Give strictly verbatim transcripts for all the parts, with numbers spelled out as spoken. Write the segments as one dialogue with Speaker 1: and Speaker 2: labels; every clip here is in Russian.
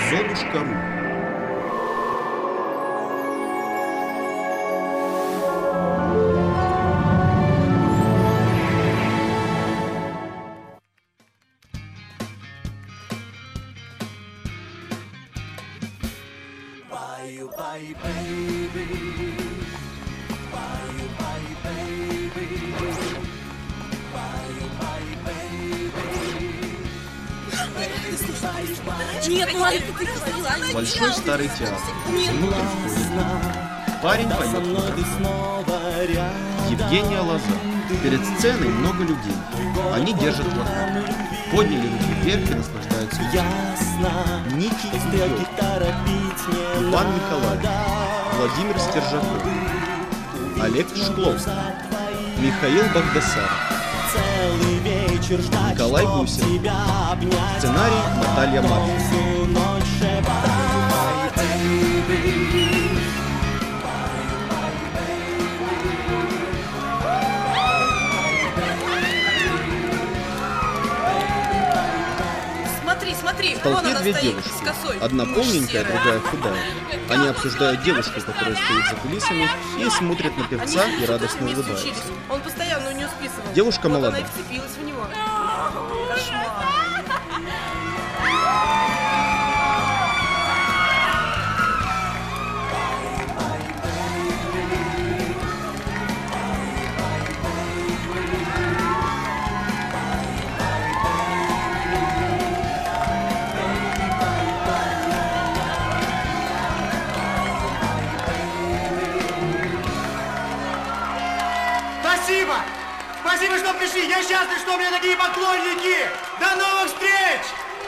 Speaker 1: Золушка.ру.
Speaker 2: Нет, ну ладно,
Speaker 1: Большой старый театр. Внутрь входит. Парень поет куда. Евгения Лоза. Перед сценой много людей. Они держат плакаты. Подняли руки вверх и наслаждаются музыкой. Ники и Йод. Иван Николаев. Владимир Стержаков. Олег Шкловский. Михаил Багдасаров. Николай Гусев. Сценарий Наталья Маркина.
Speaker 2: Смотри, смотри,
Speaker 1: В
Speaker 2: вон
Speaker 1: толпе
Speaker 2: она
Speaker 1: две
Speaker 2: стоит
Speaker 1: девушки.
Speaker 2: с косой.
Speaker 1: Одна
Speaker 2: Мышь
Speaker 1: полненькая,
Speaker 2: серая.
Speaker 1: другая худая. Они обсуждают девушку, которая стоит за кулисами, и смотрят на певца
Speaker 2: Они
Speaker 1: и радостно
Speaker 2: вместе
Speaker 1: улыбаются.
Speaker 2: учились. Он постоянно у нее списывал.
Speaker 1: Девушка
Speaker 2: вот
Speaker 1: молодая.
Speaker 2: она и вцепилась в него. Кошмар.
Speaker 3: Спасибо! Спасибо, что пришли! Я счастлив, что у меня такие поклонники! До новых встреч!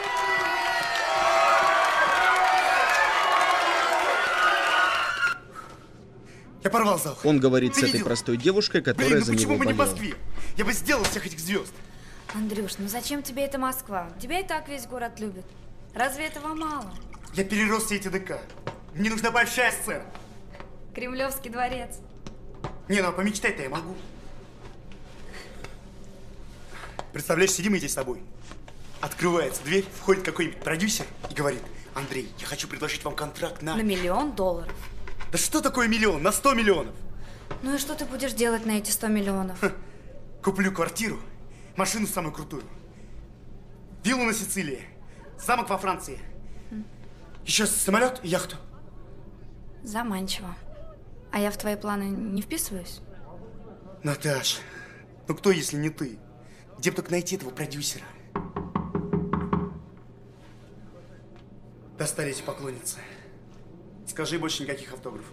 Speaker 3: Я порвал зал.
Speaker 1: Он говорит
Speaker 3: Ты
Speaker 1: с этой
Speaker 3: видел?
Speaker 1: простой девушкой, которая
Speaker 3: Блин, ну
Speaker 1: за
Speaker 3: почему
Speaker 1: него
Speaker 3: мы не в
Speaker 1: болела.
Speaker 3: Москве? Я бы сделал всех этих звезд.
Speaker 4: Андрюш, ну зачем тебе эта Москва? Тебя и так весь город любит. Разве этого мало?
Speaker 3: Я перерос все эти ДК. Мне нужна большая сцена.
Speaker 4: Кремлевский дворец.
Speaker 3: Не, ну а помечтать-то я могу. Представляешь, сидим мы здесь с тобой. Открывается дверь, входит какой-нибудь продюсер и говорит: Андрей, я хочу предложить вам контракт на...
Speaker 4: На миллион долларов.
Speaker 3: Да что такое миллион? На сто миллионов.
Speaker 4: Ну и что ты будешь делать на эти сто миллионов?
Speaker 3: Куплю квартиру, машину самую крутую, виллу на Сицилии, замок во Франции, еще самолет и яхту.
Speaker 4: Заманчиво. А я в твои планы не вписываюсь?
Speaker 3: Наташ, ну кто, если не ты? Где бы только найти этого продюсера? Достали эти поклонницы. Скажи больше никаких автографов.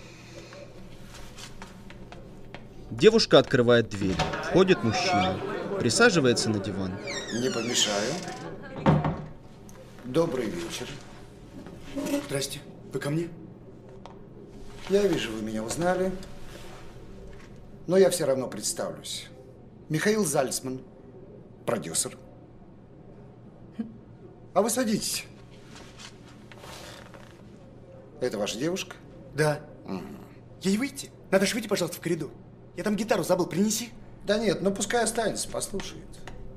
Speaker 1: Девушка открывает дверь. Входит мужчина. Присаживается на диван.
Speaker 5: Не помешаю. Добрый вечер.
Speaker 3: Здрасте. Вы ко мне?
Speaker 5: Я вижу, вы меня узнали. Но я все равно представлюсь. Михаил Зальцман, продюсер. А вы садитесь. Это ваша девушка?
Speaker 3: Да.
Speaker 5: Угу.
Speaker 3: Ей выйти? Надо же выйти, пожалуйста, в коридор. Я там гитару забыл, принеси.
Speaker 5: Да нет, ну пускай останется, послушает.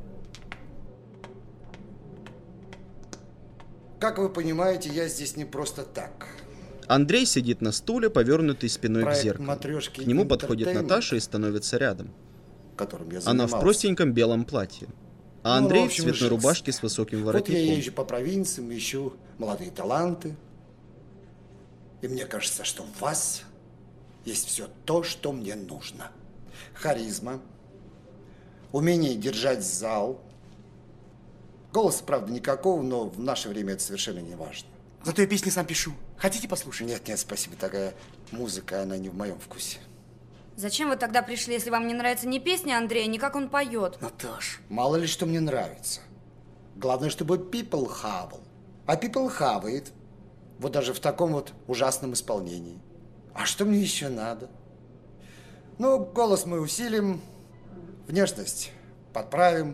Speaker 5: Как вы понимаете, я здесь не просто так.
Speaker 1: Андрей сидит на стуле, повернутый спиной
Speaker 5: Проект
Speaker 1: к зеркалу.
Speaker 5: «Матрешки
Speaker 1: К нему подходит
Speaker 5: Entertainment»,
Speaker 1: Наташа и становится рядом.
Speaker 5: которым я
Speaker 1: Она
Speaker 5: занимался.
Speaker 1: в простеньком белом платье. А
Speaker 5: Ну,
Speaker 1: Андрей
Speaker 5: в
Speaker 1: в
Speaker 5: общем,
Speaker 1: цветной
Speaker 5: женский.
Speaker 1: рубашке с высоким
Speaker 5: Вот
Speaker 1: воротником.
Speaker 5: я езжу по провинциям, ищу молодые таланты. И мне кажется, что в вас есть все то, что мне нужно. Харизма, умение держать зал. Голоса, правда, никакого, но в наше время это совершенно не важно.
Speaker 3: Зато я песни сам пишу. Хотите послушать?
Speaker 5: Нет, нет, спасибо, такая музыка, она не в моем вкусе.
Speaker 4: Зачем вы тогда пришли, если вам не нравится ни песня Андрея, ни как он поет?
Speaker 3: Наташ.
Speaker 5: Мало ли, что мне нравится. Главное, чтобы people хавал. А people хавает. Вот даже в таком вот ужасном исполнении. А что мне еще надо? Ну, голос мы усилим, внешность подправим.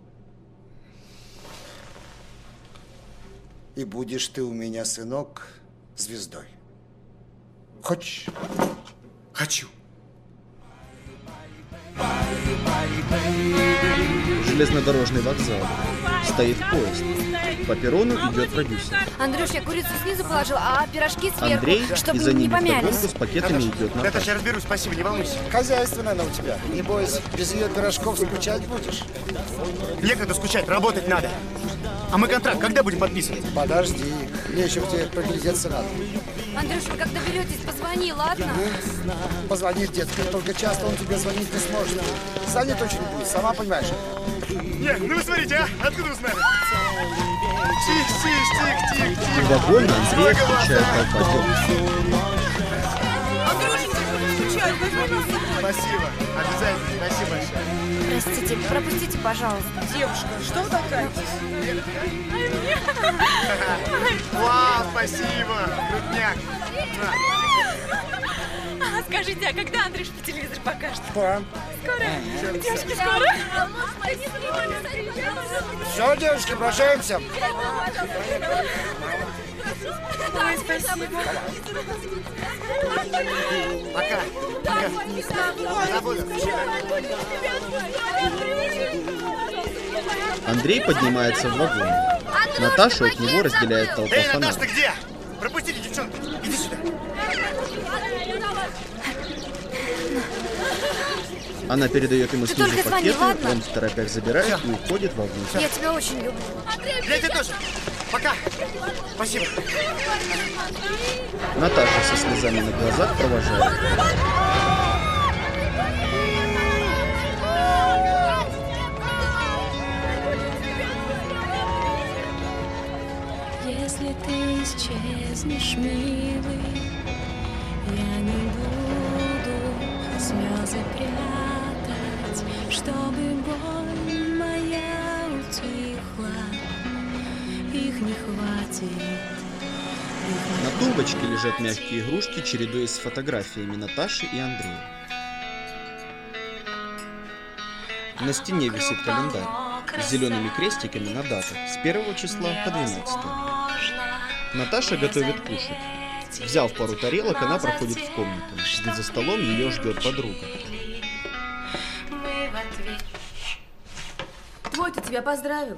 Speaker 5: И будешь ты у меня, сынок, звездой. Хочешь?
Speaker 3: Хочу.
Speaker 1: Железнодорожный вокзал. Стоит поезд. По перрону идет продюсер.
Speaker 4: Андрюш, я курицу снизу положил, а пирожки сверху,
Speaker 1: Андрей,
Speaker 4: чтобы
Speaker 1: и за
Speaker 4: не
Speaker 1: ними
Speaker 4: помялись.
Speaker 1: вдогонку с пакетами идет
Speaker 3: Наташа,
Speaker 1: Наташа.
Speaker 3: я разберусь, спасибо, не волнуйся.
Speaker 5: Хозяйственная она у тебя. Не бойся, без ее пирожков скучать будешь.
Speaker 3: Некогда скучать, работать надо. А мы контракт когда будем подписывать?
Speaker 5: Подожди, мне еще в тебе приглядеться надо.
Speaker 4: Андрюш, вы когда беретесь, позвони, ладно?
Speaker 5: Позвонит детка, только часто он тебе звонить не сможет. Занят очень будет, сама понимаешь.
Speaker 3: Нет, ну вы смотрите, а? Откуда узнали? Тих, тих, тих, тих,
Speaker 1: В
Speaker 3: тих.
Speaker 1: вагоне Андрея встречает толпа девушек.
Speaker 2: Андрюшенька, будем скучать, возьми нас с собой.
Speaker 3: Спасибо, обязательно, спасибо большое.
Speaker 4: Простите, пропустите, пожалуйста.
Speaker 2: Девушка, что вы толкаетесь?
Speaker 3: Вау, спасибо, крутняк.
Speaker 6: А скажите, а когда Андрюш по телевизору покажет?
Speaker 5: Скоро.
Speaker 6: Скоро? Девушки, скоро?
Speaker 5: Все, девушки, прощаемся.
Speaker 6: Ой, спасибо.
Speaker 3: Пока. Пока. Забуду.
Speaker 1: Андрей поднимается в вагон. Наташу от него разделяет толпа
Speaker 3: Эй, Наташ, ты
Speaker 1: фанатов.
Speaker 3: где? Пропустите, девчонки. Иди сюда.
Speaker 1: Она передает ему
Speaker 4: Ты
Speaker 1: снизу
Speaker 4: только звони,
Speaker 1: пакеты,
Speaker 4: ладно?
Speaker 1: он в торопях забирает и уходит во внутрь.
Speaker 4: Я тебя очень люблю.
Speaker 3: Я тебя тоже. Пока. Спасибо.
Speaker 1: Наташа со слезами на глазах провожает.
Speaker 7: Если ты исчезнешь, милый, я не буду слезы прятать, чтобы боль моя утихла, их не хватит.
Speaker 1: На тумбочке лежат мягкие игрушки, чередуясь с фотографиями Наташи и Андрея. На стене висит календарь с зелеными крестиками на датах с первого числа по двенадцатое. Наташа готовит кушать. Взяв пару тарелок, она проходит в комнату, где за столом ее ждет подруга.
Speaker 6: Твой-то тебя поздравил.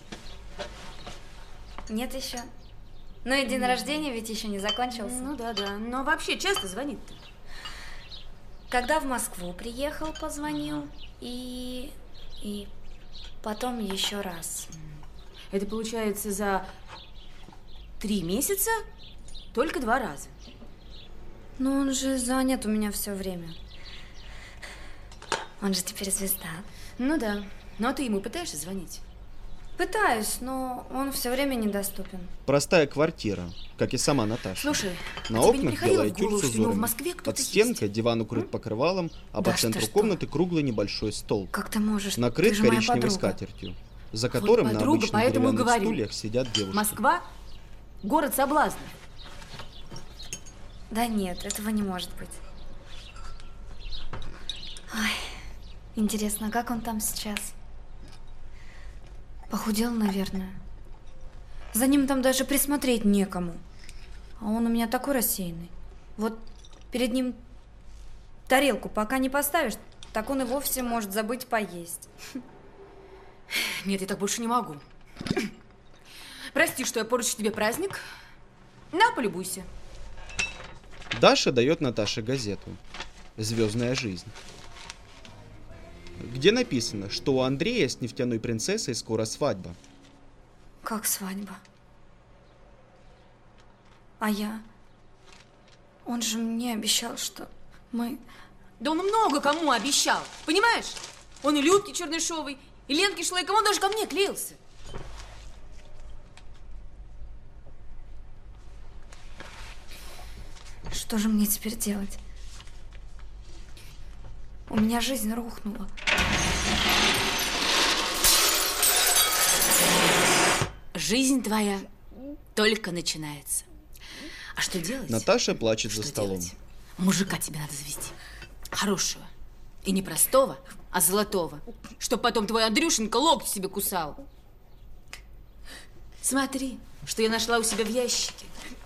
Speaker 4: Нет еще. Ну и день рождения ведь еще не закончился.
Speaker 6: Ну да-да, но вообще часто звонит-то.
Speaker 4: Когда в Москву приехал, позвонил. И... и потом еще раз.
Speaker 6: Это получается за три месяца только два раза.
Speaker 4: Но он же занят у меня все время. Он же теперь звезда.
Speaker 6: Ну да, но ты ему пытаешься звонить?
Speaker 4: Пытаюсь, но он все время недоступен.
Speaker 1: Простая квартира, как и сама Наташа.
Speaker 6: Слушай,
Speaker 1: На
Speaker 6: а тебе не
Speaker 1: окнах
Speaker 6: приходило
Speaker 1: белая
Speaker 6: в голову,
Speaker 1: тюль с
Speaker 6: что у него в
Speaker 1: узорами.
Speaker 6: Москве кто-то
Speaker 1: Под стенкой
Speaker 6: есть?
Speaker 1: диван укрыт покрывалом, а
Speaker 4: Да
Speaker 1: по центру
Speaker 4: что ж
Speaker 1: комнаты круглый небольшой стол,
Speaker 4: Как ты можешь?
Speaker 1: накрыт
Speaker 4: Ты же моя
Speaker 1: коричневой
Speaker 4: подруга.
Speaker 1: скатертью, за которым на
Speaker 6: подруга,
Speaker 1: обычных
Speaker 6: поэтому и
Speaker 1: деревянных
Speaker 6: говорю.
Speaker 1: стульях сидят девушки.
Speaker 6: Москва – город соблазнов.
Speaker 4: Да нет, этого не может быть. Ой, интересно, как он там сейчас? Похудел, наверное. За ним там даже присмотреть некому. А он у меня такой рассеянный. Вот перед ним тарелку пока не поставишь, так он и вовсе может забыть поесть.
Speaker 6: Нет, я так больше не могу. Прости, что я поручу тебе праздник. На, полюбуйся.
Speaker 1: Даша дает Наташе газету «Звездная жизнь», где написано, что у Андрея с нефтяной принцессой скоро свадьба.
Speaker 4: Как свадьба? А я? Он же мне обещал, что мы...
Speaker 6: Да он много кому обещал, понимаешь? Он и Людке Чернышовой, и Ленке Шлейком, он даже ко мне клеился.
Speaker 4: Что же мне теперь делать? У меня жизнь рухнула.
Speaker 6: Жизнь твоя только начинается. А что делать?
Speaker 1: Наташа плачет за
Speaker 6: Что
Speaker 1: столом.
Speaker 6: делать? Мужика тебе надо завести. Хорошего. И не простого, а золотого. Чтоб потом твой Андрюшенька локти себе кусал. Смотри, что я нашла у себя в ящике.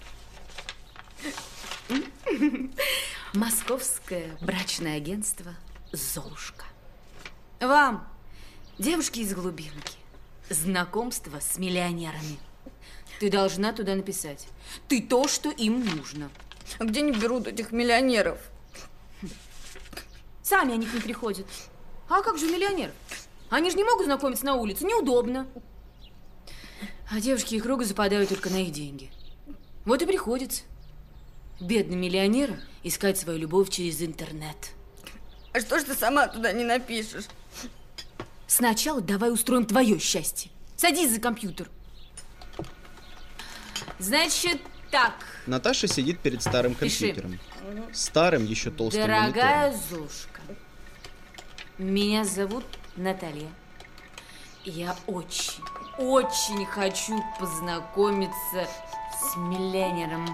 Speaker 6: Московское брачное агентство «Золушка». Вам, девушки из глубинки, Знакомство с миллионерами. Ты должна туда написать. Ты то, что им нужно.
Speaker 4: А где они берут этих миллионеров?
Speaker 6: Сами они к ним приходят. А как же миллионер? Они же не могут знакомиться на улице, неудобно. А девушки их круга западают только на их деньги. Вот и приходится бедным миллионерам искать свою любовь через интернет.
Speaker 4: А что ж ты сама туда не напишешь?
Speaker 6: Сначала давай устроим твое счастье. Садись за компьютер. Значит, так.
Speaker 1: Наташа сидит перед старым
Speaker 6: Пиши.
Speaker 1: компьютером. Старым, еще толстым
Speaker 6: Дорогая
Speaker 1: монитором.
Speaker 6: Золушка, меня зовут Наталья. Я очень, очень хочу познакомиться с миллионером.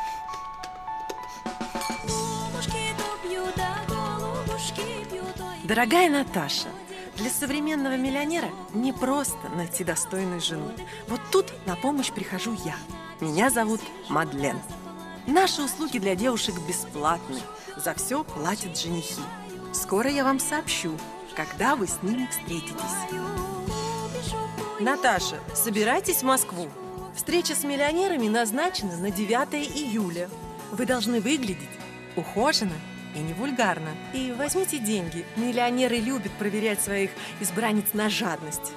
Speaker 2: Дорогая Наташа, для современного миллионера не просто найти достойную жену. Вот тут на помощь прихожу я. Меня зовут Мадлен. Наши услуги для девушек бесплатны. За все платят женихи. Скоро я вам сообщу, когда вы с ними встретитесь. Наташа, собирайтесь в Москву. Встреча с миллионерами назначена на девятое июля. Вы должны выглядеть ухоженно и не вульгарно. И возьмите деньги. Миллионеры любят проверять своих избранниц на жадность.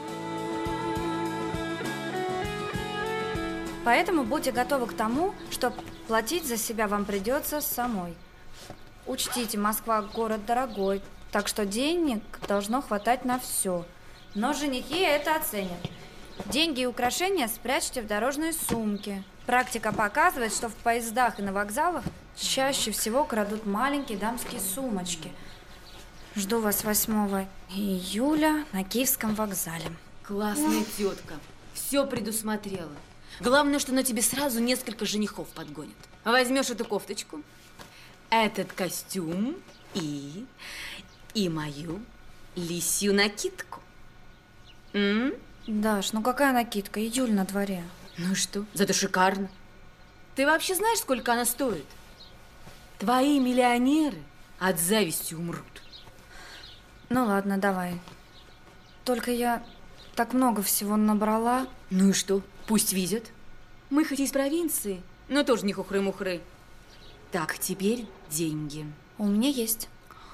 Speaker 4: Поэтому будьте готовы к тому, что платить за себя вам придется самой. Учтите, Москва город дорогой, так что денег должно хватать на все. Но женихи это оценят. Деньги и украшения спрячьте в дорожной сумке. Практика показывает, что в поездах и на вокзалах чаще всего крадут маленькие дамские сумочки. Жду вас восьмого июля на Киевском вокзале.
Speaker 6: Классная тетка. Все предусмотрела. Главное, что на тебе сразу несколько женихов подгонят. Возьмешь эту кофточку, этот костюм и... и мою лисью накидку. М?
Speaker 4: Даш, ну какая накидка? Июль на дворе.
Speaker 6: Ну что, зато шикарно. Ты вообще знаешь, сколько она стоит? Твои миллионеры от зависти умрут.
Speaker 4: Ну ладно, давай. Только я так много всего набрала.
Speaker 6: Ну и что? Пусть видят. Мы хоть из провинции, но тоже не хухры-мухры. Так, теперь деньги.
Speaker 4: У меня есть.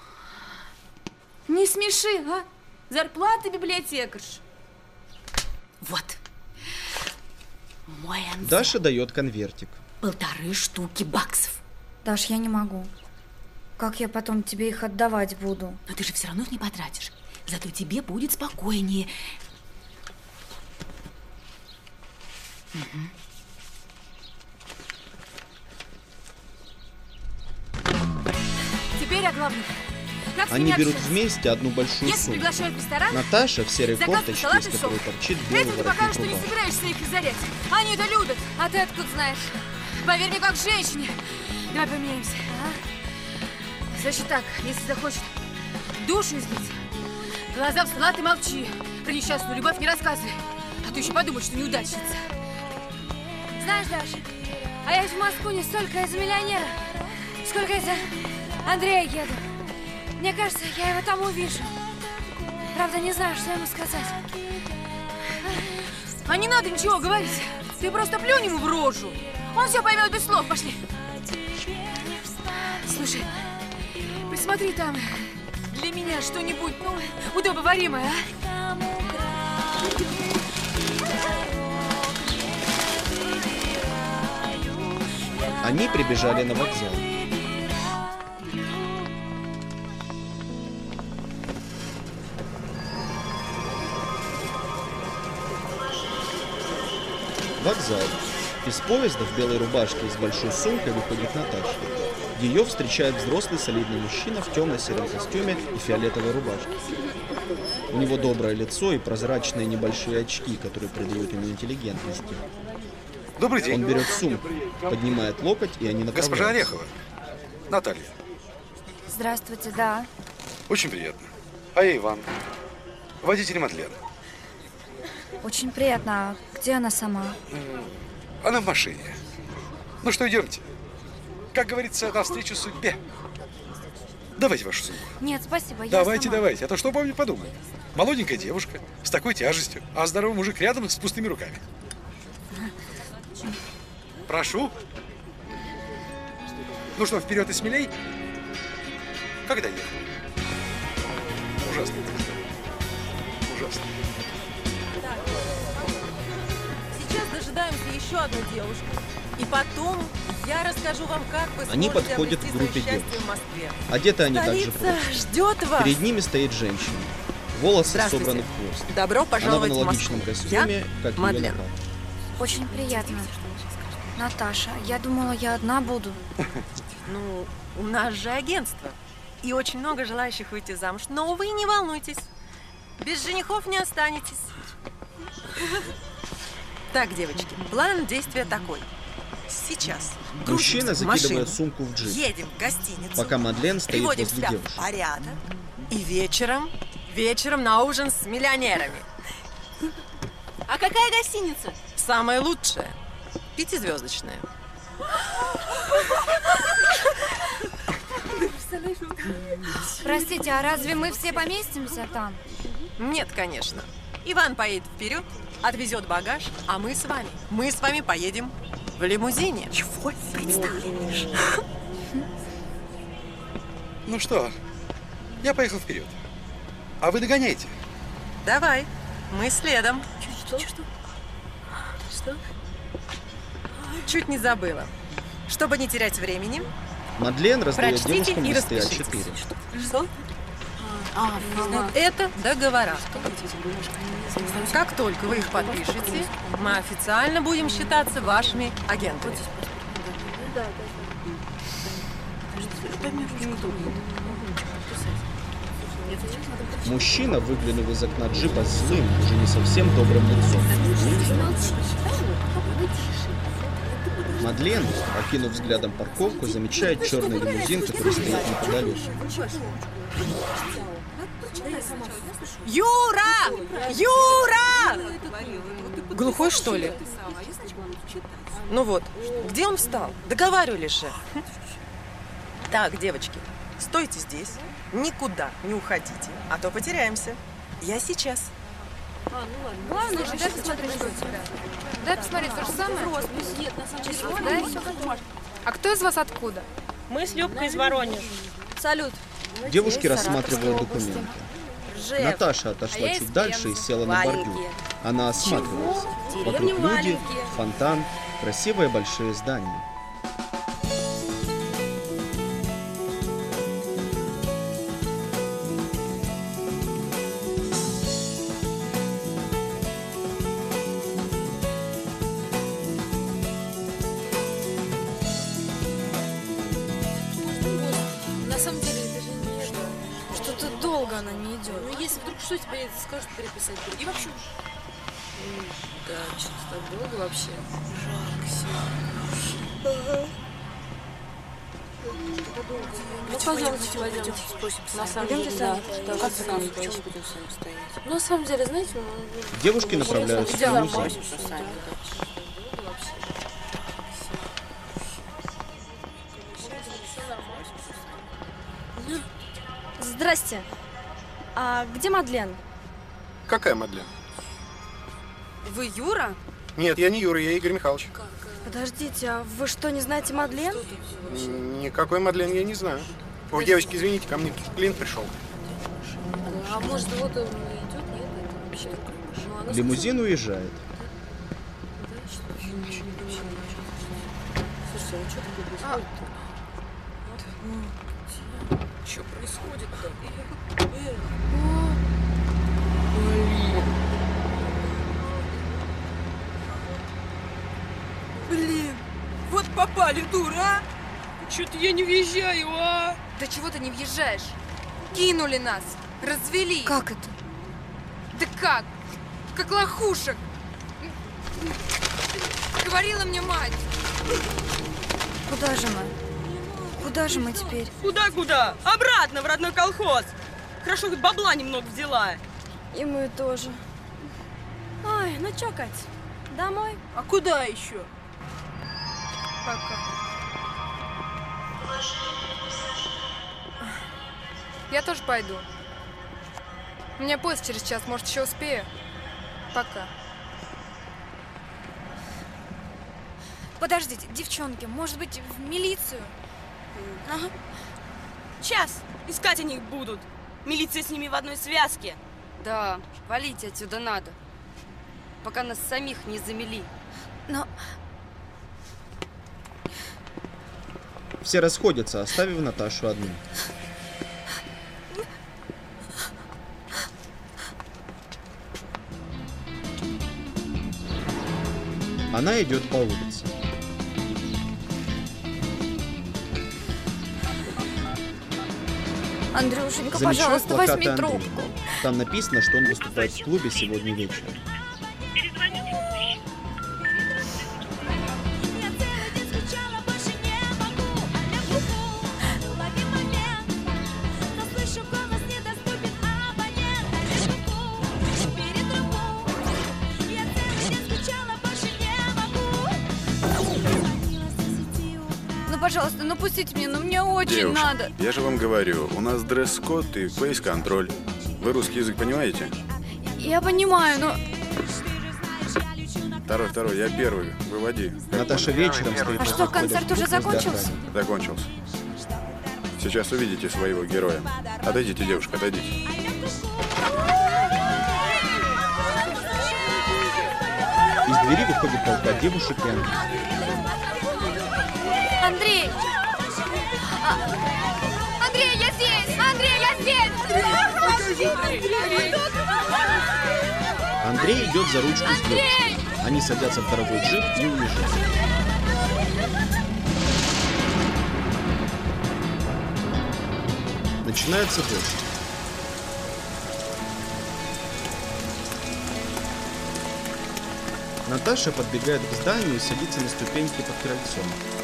Speaker 6: Не смеши, а? Зарплата библиотекарш. Вот. Мой ансамбль.
Speaker 1: Даша дает конвертик.
Speaker 6: Полторы штуки баксов.
Speaker 4: Даш, я не могу. Как я потом тебе их отдавать буду?
Speaker 6: Но ты же все равно их не потратишь. Зато тебе будет спокойнее. Угу. Теперь о главном. Как
Speaker 1: Они берут вместе одну большую
Speaker 6: Если
Speaker 1: сумму.
Speaker 6: приглашают в ресторан,
Speaker 1: Наташа в серой
Speaker 6: заказ
Speaker 1: кофточке,
Speaker 6: салат
Speaker 1: из
Speaker 6: и
Speaker 1: которой
Speaker 6: сок.
Speaker 1: торчит
Speaker 6: этим
Speaker 1: белый
Speaker 6: ты
Speaker 1: воротник
Speaker 6: покажешь, что не
Speaker 1: рубашки.
Speaker 6: собираешься их разорять. Они это любят.
Speaker 4: А ты откуда знаешь?
Speaker 6: Поверь мне, как женщине. Давай поменяемся. А? Значит так, если захочет душу излить, глаза в салат и молчи. Про несчастную любовь не рассказывай. А то еще подумают, что неудачница.
Speaker 4: Знаешь, Даша, а я в Москву не столько из-за миллионера, сколько из-за Андрея еду. Мне кажется, я его там увижу. Правда, не знаю, что ему сказать.
Speaker 6: А не надо ничего говорить. Ты просто плюнь ему в рожу. Он все поймет без слов. Пошли. Слушай, присмотри там для меня что-нибудь, ну, удобоваримое, а?
Speaker 1: Они прибежали на вокзал. Вокзал. Из поезда в белой рубашке и с большой сумкой выходит Наташа. Ее встречает взрослый солидный мужчина в темно-сером костюме и фиолетовой рубашке. У него доброе лицо и прозрачные небольшие очки, которые придают ему интеллигентности.
Speaker 8: Добрый день.
Speaker 1: Он берет сумку, поднимает локоть, и они направляются.
Speaker 8: Госпожа Орехова. Наталья.
Speaker 4: Здравствуйте, да.
Speaker 8: Очень приятно. А я Иван. Водитель Мадлен.
Speaker 4: Очень приятно. А где она сама?
Speaker 8: Она в машине. Ну что, идемте. Как говорится, навстречу судьбе. Давайте вашу сумку.
Speaker 4: Нет, спасибо, я
Speaker 8: Давайте,
Speaker 4: сама.
Speaker 8: давайте. А то что обо мне подумают? Молоденькая девушка с такой тяжестью, а здоровый мужик рядом с пустыми руками. Прошу. Ну что, вперед и смелей? Когда ехать? Ужасно. Ужасно.
Speaker 2: Сейчас дожидаемся еще одной девушки. И потом я расскажу вам, как вы
Speaker 1: Они
Speaker 2: сможете
Speaker 1: подходят
Speaker 2: обрести
Speaker 1: к группе
Speaker 2: свое счастье
Speaker 1: девушек.
Speaker 2: в Москве.
Speaker 1: Одеты они также
Speaker 2: Столица
Speaker 1: просто.
Speaker 2: ждет вас.
Speaker 1: Перед ними стоит женщина. Волосы
Speaker 2: Здравствуйте.
Speaker 1: собраны в хвост.
Speaker 2: Добро
Speaker 1: Она в
Speaker 2: пожаловать в
Speaker 1: аналогичном
Speaker 2: Москву.
Speaker 1: костюме,
Speaker 2: Я
Speaker 1: как ее
Speaker 2: Мадлен.
Speaker 1: напал.
Speaker 4: Очень приятно. Наташа, я думала, я одна буду.
Speaker 2: Ну, у нас же агентство. И очень много желающих выйти замуж. Но вы не волнуйтесь. Без женихов не останетесь. Так, девочки, план действия такой. Сейчас.
Speaker 1: Мужчина
Speaker 2: грузимся в машину,
Speaker 1: закидывает сумку в джип,
Speaker 2: едем в гостиницу.
Speaker 1: пока Мадлен стоит
Speaker 2: Приводим
Speaker 1: возле
Speaker 2: себя в
Speaker 1: девушки.
Speaker 2: порядок. И вечером, вечером на ужин с миллионерами.
Speaker 6: А какая гостиница?
Speaker 2: Самое лучшее. Пятизвездочное.
Speaker 4: Простите, а разве мы все поместимся там?
Speaker 2: Нет, конечно. Иван поедет вперед, отвезет багаж, а мы с вами. Мы с вами поедем в лимузине. Чего представляешь?
Speaker 8: Ну что, я поехал вперед. А вы догоняйте.
Speaker 2: Давай, мы следом.
Speaker 6: Что? Что? Что?
Speaker 2: Чуть не забыла. Чтобы не терять времени,
Speaker 1: Мадлен раздает
Speaker 2: прочтите
Speaker 1: девушкам
Speaker 2: и
Speaker 1: листы А
Speaker 2: распишитесь.
Speaker 1: четыре.
Speaker 6: Что? А, ага.
Speaker 2: Это договора. Как только вы их подпишете, мы официально будем считаться вашими агентами.
Speaker 1: Мужчина выглянул из окна джипа с злым, уже не совсем добрым лицом. Мадлен, окинув взглядом парковку, замечает черный лимузин, который стоит неподалеку.
Speaker 2: Юра! Юра! Глухой, что ли? Ну вот, где он встал? Договаривались же. Так, девочки, стойте здесь, никуда не уходите, а то потеряемся. Я сейчас.
Speaker 4: Главное же, дай посмотреть, что у тебя. Дай посмотреть то же самое. Дай. А кто из вас откуда?
Speaker 9: Мы с Любкой из Воронежа.
Speaker 4: Салют.
Speaker 1: Девушки рассматривают документы. Наташа отошла чуть дальше и села на бордюр. Она осматривалась. Вокруг люди, фонтан, красивые большие здания.
Speaker 6: На самом деле, это же не что.
Speaker 4: Что-то долго она не идет.
Speaker 6: Ну, если вдруг что тебе скажут переписать. И вообще. М, Да, что-то так долго вообще. Жарко сегодня. Ну, пойдемте, пойдемте, спустимся. На самом деле, да. Как ты там стоишь? Ну, на самом деле, знаете, ну,
Speaker 1: Девушки направляются в лимузин.
Speaker 9: Здрасте. А где Мадлен?
Speaker 8: Какая Мадлен?
Speaker 2: Вы Юра?
Speaker 8: Нет, я не Юра, я Игорь Михайлович.
Speaker 9: Подождите, а вы что, не знаете Мадлен?
Speaker 8: Н- Никакой Мадлен я не знаю. Ой, девочки, извините, ко мне тут клиент пришел.
Speaker 6: а может, вот он идет, нет? Это вообще. Ну, она
Speaker 1: Лимузин уезжает.
Speaker 6: Слушай, а что такое происходит-то? Что происходит-то?
Speaker 2: Блин, вот попали, дура, а!
Speaker 9: Что-то я не въезжаю, а?
Speaker 10: Да чего ты не въезжаешь? Кинули нас, развели.
Speaker 4: Как это?
Speaker 10: Да как? Как лохушек. Говорила мне мать.
Speaker 4: Куда же мы? Куда же мы теперь?
Speaker 9: Куда-куда? Обратно в родной колхоз. Хорошо, хоть бабла немного взяла.
Speaker 11: И мы тоже. Ой, ну чё, Кать, домой?
Speaker 9: А куда еще?
Speaker 11: Пока.
Speaker 10: Я тоже пойду. У меня поезд через час, может, еще успею. Пока.
Speaker 4: Подождите, девчонки, может быть, в милицию?
Speaker 9: Ага. Сейчас искать они их будут. Милиция с ними в одной связке.
Speaker 12: Да, валить отсюда надо, пока нас самих не замели.
Speaker 4: Но...
Speaker 1: Все расходятся, оставив Наташу одну. Она идет по улице.
Speaker 4: Андрюшенька,
Speaker 1: Замечает
Speaker 4: пожалуйста,
Speaker 1: плакаты
Speaker 4: возьми
Speaker 1: Андрей.
Speaker 4: трубку.
Speaker 1: Там написано, что он выступает в клубе сегодня вечером.
Speaker 4: Пожалуйста, ну пустите меня, ну мне очень
Speaker 13: Девушка,
Speaker 4: надо.
Speaker 13: Я же вам говорю, у нас дресс-код и фейс-контроль. Вы русский язык понимаете?
Speaker 4: Я понимаю, но...
Speaker 13: Второй, второй, я первый. Выводи.
Speaker 1: Наташа вечером стоит.
Speaker 4: А что, концерт уже закончился?
Speaker 13: Закончился. Сейчас увидите своего героя. Отойдите, девушка, отойдите.
Speaker 1: Из двери выходит толпа девушек и Андрей.
Speaker 4: Андрей! А... Андрей, я здесь! Андрей, я здесь!
Speaker 1: Андрей идет за ручку с девушкой. Они садятся в дорогой джип и уезжают. Начинается дождь. Наташа подбегает к зданию и садится на ступеньки под крыльцом.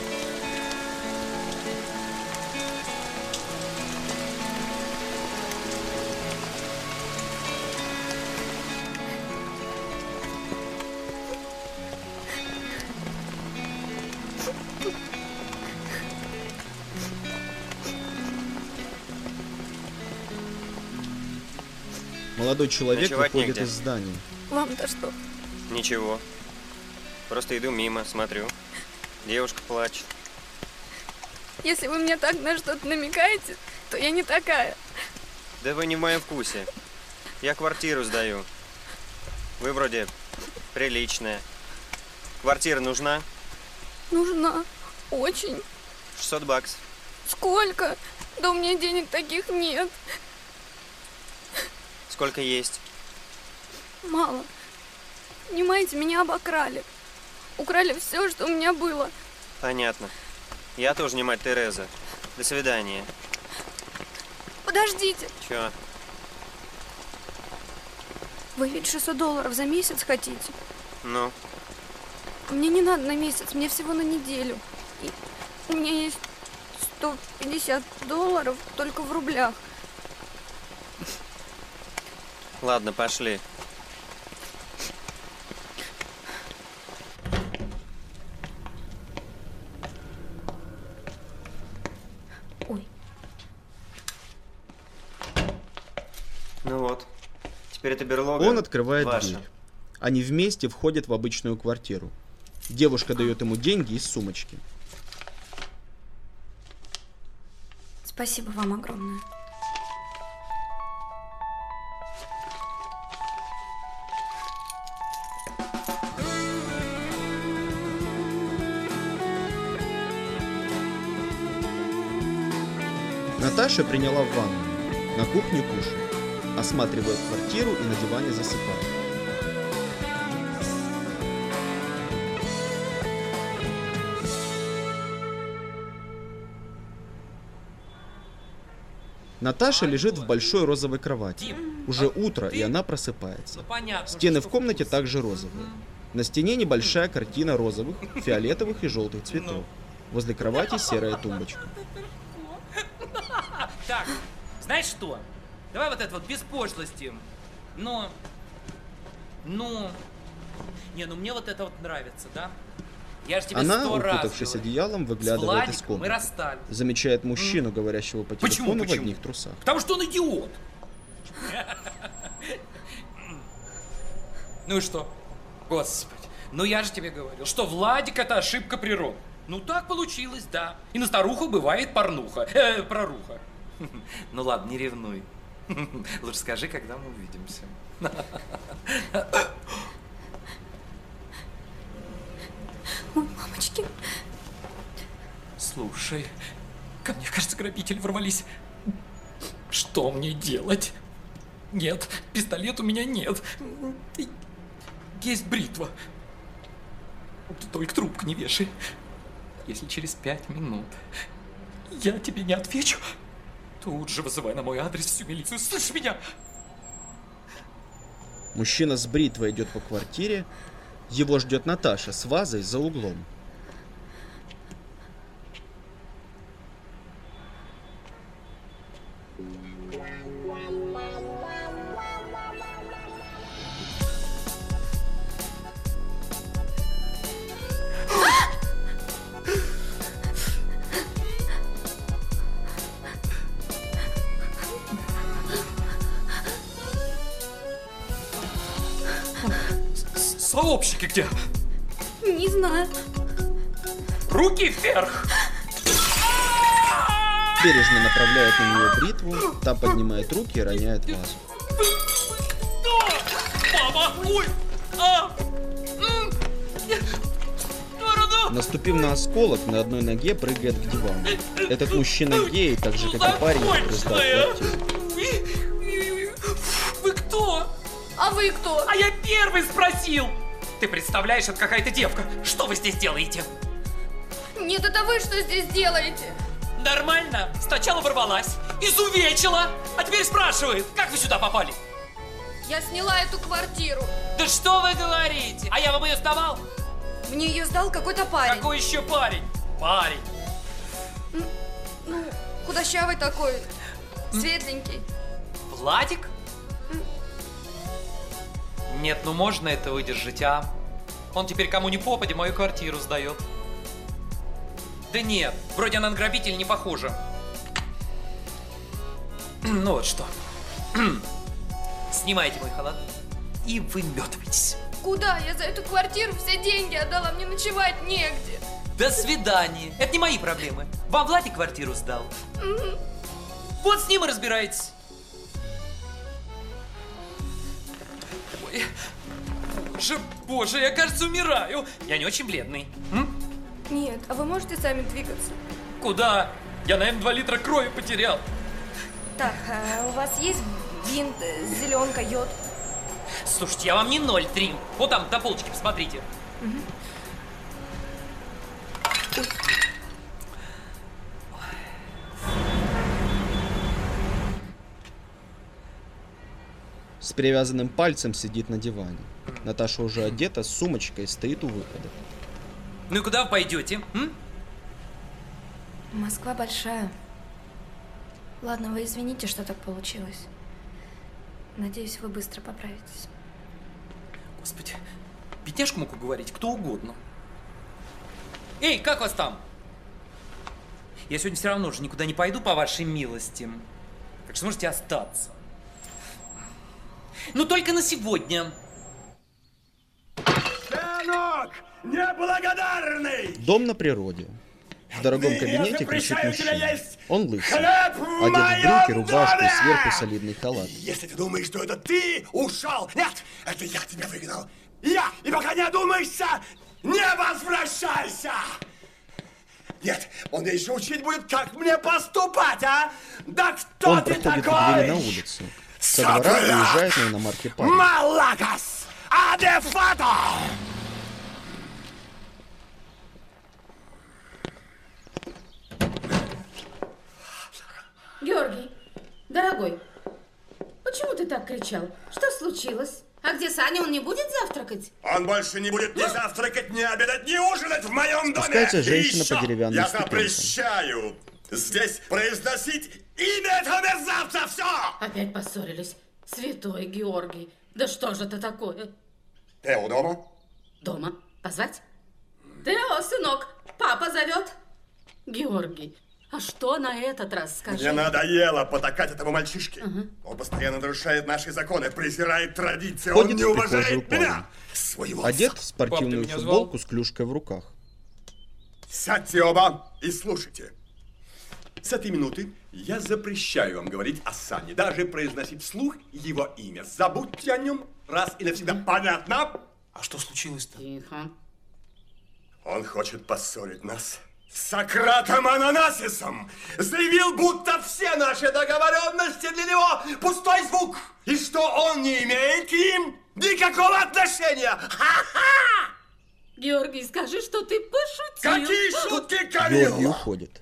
Speaker 1: Молодой человек
Speaker 14: Ночевать
Speaker 1: выходит
Speaker 14: негде.
Speaker 1: из здания.
Speaker 4: Вам-то что?
Speaker 14: Ничего. Просто иду мимо, смотрю. Девушка плачет.
Speaker 4: Если вы мне так на что-то намекаете, то я не такая.
Speaker 14: Да вы не в моем вкусе. Я квартиру сдаю. Вы вроде приличная. Квартира нужна?
Speaker 4: Нужна. Очень.
Speaker 14: шестьсот баксов.
Speaker 4: Сколько? Да у меня денег таких нет.
Speaker 14: Сколько есть?
Speaker 4: Мало. Понимаете, меня обокрали. Украли все, что у меня было.
Speaker 14: Понятно. Я тоже не мать Тереза. До свидания.
Speaker 4: Подождите.
Speaker 14: Чё?
Speaker 4: Вы ведь шестьсот долларов за месяц хотите?
Speaker 14: Ну?
Speaker 4: Мне не надо на месяц, мне всего на неделю. И у меня есть сто пятьдесят долларов только в рублях.
Speaker 14: Ладно, пошли.
Speaker 4: Ой.
Speaker 14: Ну вот. Теперь это берлога.
Speaker 1: Он открывает
Speaker 14: ваша.
Speaker 1: дверь. Они вместе входят в обычную квартиру. Девушка дает ему деньги из сумочки.
Speaker 4: Спасибо вам огромное.
Speaker 1: Наташа приняла ванну. На кухне кушает. Осматривает квартиру и на диване засыпает. Наташа лежит в большой розовой кровати. Уже утро, и она просыпается. Стены в комнате также розовые. На стене небольшая картина розовых, фиолетовых и желтых цветов. Возле кровати серая тумбочка.
Speaker 15: Так, знаешь что? Давай вот это вот без пошлости. Ну, ну, не, ну мне вот это вот нравится, да? Я ж тебе
Speaker 1: Она,
Speaker 15: сто раз
Speaker 1: укутавшись
Speaker 15: говорю.
Speaker 1: одеялом,
Speaker 15: С
Speaker 1: выглядывает из
Speaker 15: Владиком мы
Speaker 1: комнаты.
Speaker 15: расстались.
Speaker 1: Замечает мужчину, говорящего по
Speaker 15: Почему,
Speaker 1: телефону в
Speaker 15: почему?
Speaker 1: одних трусах.
Speaker 15: Потому что он идиот. Ну и что? Господи, ну я же тебе говорил, что Владик — это ошибка природы. Ну так получилось, да. И на старуху бывает порнуха, э, проруха. Ну ладно, не ревнуй. Лучше скажи, когда мы увидимся.
Speaker 4: Ой, мамочки.
Speaker 15: Слушай, ко мне, кажется, грабители ворвались. Что мне делать? Нет, пистолет у меня нет. Есть бритва. Ты только трубку не вешай. Если через пять минут я тебе не отвечу, тут же вызывай на мой адрес всю милицию. Слышишь меня?
Speaker 1: Мужчина с бритвой идет по квартире. Его ждет Наташа с вазой за углом.
Speaker 15: Сообщники где?
Speaker 4: Не знаю.
Speaker 15: Руки вверх!
Speaker 1: Бережно направляет на нее бритву. Та поднимает руки и роняет вазу.
Speaker 15: Мама! Ой! А!
Speaker 1: Наступив на осколок, на одной ноге прыгает к дивану. Этот мужчина гей, так же, как и парень, который сдал квартиру.
Speaker 15: Вы кто?
Speaker 4: А вы кто?
Speaker 15: А я первый спросил! Ты представляешь, это какая-то девка. Что вы здесь делаете?
Speaker 4: Нет, это вы что здесь делаете?
Speaker 15: Нормально. Сначала ворвалась, изувечила, а теперь спрашивает, как вы сюда попали?
Speaker 4: Я сняла эту квартиру.
Speaker 15: Да что вы говорите? А я вам ее сдавал?
Speaker 4: Мне ее сдал какой-то парень.
Speaker 15: Какой еще парень? Парень.
Speaker 4: Ну, худощавый такой, светленький.
Speaker 15: Владик? Нет, ну можно это выдержать, а? Он теперь кому ни попадя мою квартиру сдает. Да нет, вроде она на грабителя не похожа. Ну вот что. Снимайте мой халат и выметывайтесь.
Speaker 4: Куда? Я за эту квартиру все деньги отдала, мне ночевать негде.
Speaker 15: До свидания. Это не мои проблемы. Вам Владик квартиру сдал.
Speaker 4: Угу.
Speaker 15: Вот с ним и разбирайтесь. Ой, боже, боже, я, кажется, умираю. Я не очень бледный. М?
Speaker 4: Нет, а вы можете сами двигаться?
Speaker 15: Куда? Я, наверное, два литра крови потерял.
Speaker 4: Так, а у вас есть бинт, зеленка, йод?
Speaker 15: Слушайте, я вам не ноль три. Вот там, на полочке, посмотрите.
Speaker 4: Угу.
Speaker 1: С привязанным пальцем сидит на диване. Наташа уже одета, с сумочкой, стоит у выхода.
Speaker 15: Ну и куда вы пойдете? М?
Speaker 4: Москва большая. Ладно, вы извините, что так получилось. Надеюсь, вы быстро поправитесь.
Speaker 15: Господи, бедняжку мог уговорить кто угодно. Эй, как вас там? Я сегодня все равно уже никуда не пойду, по вашей милости. Так что можете остаться. Но только на сегодня.
Speaker 16: Сынок, неблагодарный!
Speaker 1: Дом на природе. В дорогом кабинете кричит мужчина. Он лысый, одет в брюки, рубашку и сверху солидный халат.
Speaker 16: Если ты думаешь, что это ты ушел, нет, это я тебя выгнал. Я, и пока не одумаешься, не возвращайся! Нет, он еще учить будет, как мне поступать, а? Да кто
Speaker 1: Он
Speaker 16: ты
Speaker 1: проходит
Speaker 16: такой?
Speaker 1: к двери на улицу. Со двора уезжает на иномарке парень.
Speaker 16: Малакас! Адефато!
Speaker 17: Георгий, дорогой, почему ты так кричал? Что случилось? А где Саня? Он не будет завтракать?
Speaker 16: Он больше не будет ни завтракать, ни обедать, ни ужинать в моем доме!
Speaker 1: Спускается женщина
Speaker 16: И еще
Speaker 1: по деревянным
Speaker 16: я
Speaker 1: ступенькам.
Speaker 16: запрещаю здесь произносить имя этого мерзавца! Все!
Speaker 17: Опять поссорились. Святой Георгий. Да что же это такое?
Speaker 16: Ты у дома?
Speaker 17: Дома. Позвать? Тео, сынок, папа зовет. Георгий, а что на этот раз скажи?
Speaker 16: Мне надоело потакать этому мальчишке. Угу. Он постоянно нарушает наши законы, презирает традиции.
Speaker 1: Ходит
Speaker 16: Он не
Speaker 1: в прихожую
Speaker 16: уважает меня.
Speaker 1: парень.
Speaker 16: Своего
Speaker 1: Одет
Speaker 16: отца.
Speaker 1: в спортивную
Speaker 16: Пап,
Speaker 1: футболку с клюшкой в руках.
Speaker 16: Сядьте оба и слушайте. С этой минуты я запрещаю вам говорить о Сане, даже произносить вслух его имя. Забудьте о нем раз и навсегда. Понятно?
Speaker 15: А что случилось-то?
Speaker 17: Тихо.
Speaker 16: Он хочет поссорить нас с Сократом Ананасисом. Заявил, будто все наши договоренности для него пустой звук. И что он не имеет к ним никакого отношения. Ха-ха!
Speaker 17: Георгий, скажи, что ты пошутил.
Speaker 16: Какие шутки,
Speaker 1: Георгий
Speaker 16: Камилла?
Speaker 1: уходит.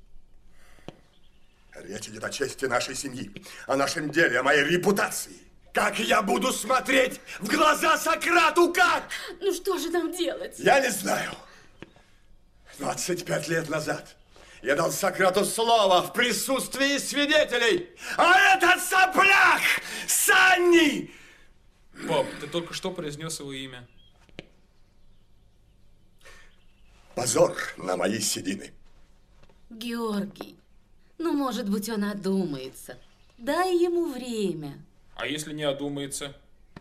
Speaker 16: Речь идет о чести нашей семьи, о нашем деле, о моей репутации. Как я буду смотреть в глаза Сократу, как?
Speaker 17: Ну что же нам делать?
Speaker 16: Я не знаю. двадцать пять лет назад я дал Сократу слово в присутствии свидетелей. А этот сопляк Санни!
Speaker 15: Пап, ты только что произнес его имя.
Speaker 16: Позор на мои седины.
Speaker 17: Георгий, ну, может быть, он одумается. Дай ему время.
Speaker 15: А если не одумается?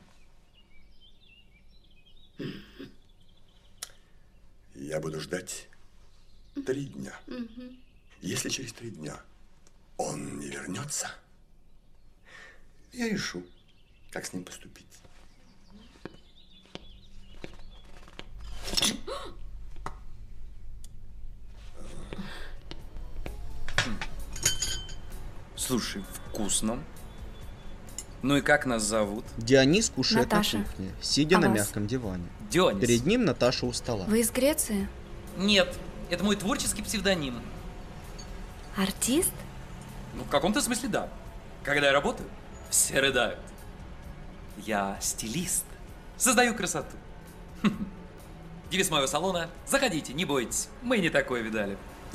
Speaker 16: Я буду ждать три дня.
Speaker 17: Угу.
Speaker 16: Если через три дня он не вернется, я решу, как с ним поступить.
Speaker 15: Слушай, вкусно. Ну и как нас зовут?
Speaker 1: Дионис кушает
Speaker 4: Наташа.
Speaker 1: на кухне, сидя
Speaker 4: А
Speaker 1: на
Speaker 4: вас?
Speaker 1: мягком диване.
Speaker 15: Дионис.
Speaker 1: Перед ним Наташа у стола.
Speaker 4: Вы из Греции?
Speaker 15: Нет, это мой творческий псевдоним.
Speaker 4: Артист?
Speaker 15: Ну, в каком-то смысле да. Когда я работаю, все рыдают. Я стилист. Создаю красоту. Девиз моего салона: заходите, не бойтесь, мы не такое видали.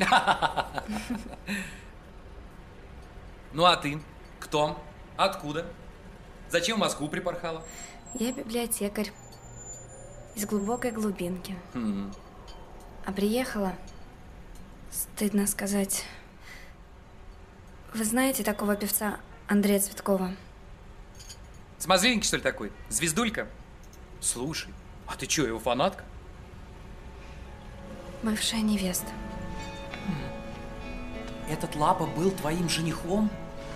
Speaker 15: Ну а ты? Кто? Откуда? Зачем в Москву припорхала?
Speaker 4: Я библиотекарь. Из глубокой глубинки.
Speaker 15: Хм.
Speaker 4: А приехала, стыдно сказать. Вы знаете такого певца Андрея Цветкова?
Speaker 15: Смазливенький, что ли, такой? Звездулька? Слушай, а ты что, его фанатка?
Speaker 4: Бывшая невеста.
Speaker 15: Этот Лапа был твоим женихом?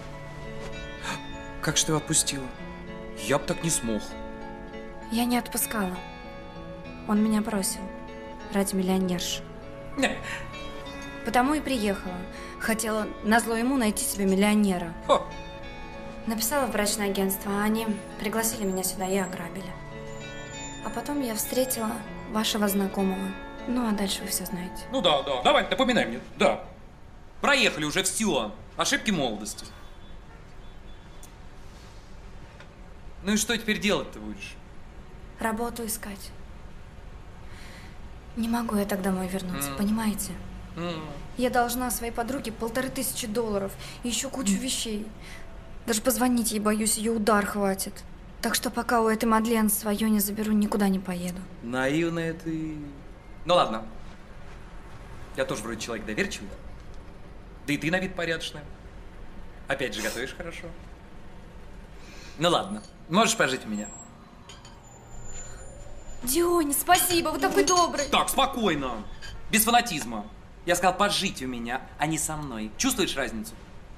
Speaker 15: Как же ты его отпустила? Я бы так не смог.
Speaker 4: Я не отпускала. Он меня бросил. Ради миллионерши. Потому и приехала. Хотела назло ему найти себе миллионера.
Speaker 15: Хо.
Speaker 4: Написала в брачное агентство, а они пригласили меня сюда и ограбили. А потом я встретила вашего знакомого. Ну, а дальше вы все знаете.
Speaker 15: Ну да, да, давай, напоминай мне, да. Проехали уже все. Ошибки молодости. Ну и что теперь делать ты будешь?
Speaker 4: Работу искать. Не могу я так домой вернуться,
Speaker 15: Mm.
Speaker 4: понимаете?
Speaker 15: Mm.
Speaker 4: Я должна своей подруге полторы тысячи долларов и еще кучу вещей. Даже позвонить ей боюсь, ее удар хватит. Так что пока у этой Мадлен свое не заберу, никуда не поеду.
Speaker 15: Наивная ты. Ну ладно. Я тоже вроде человек доверчивый. Да и ты на вид порядочная. Опять же готовишь хорошо. Ну ладно, можешь пожить у меня.
Speaker 4: Диони, спасибо, вы такой добрый.
Speaker 15: Так, спокойно. Без фанатизма. Я сказал пожить у меня, а не со мной. Чувствуешь разницу?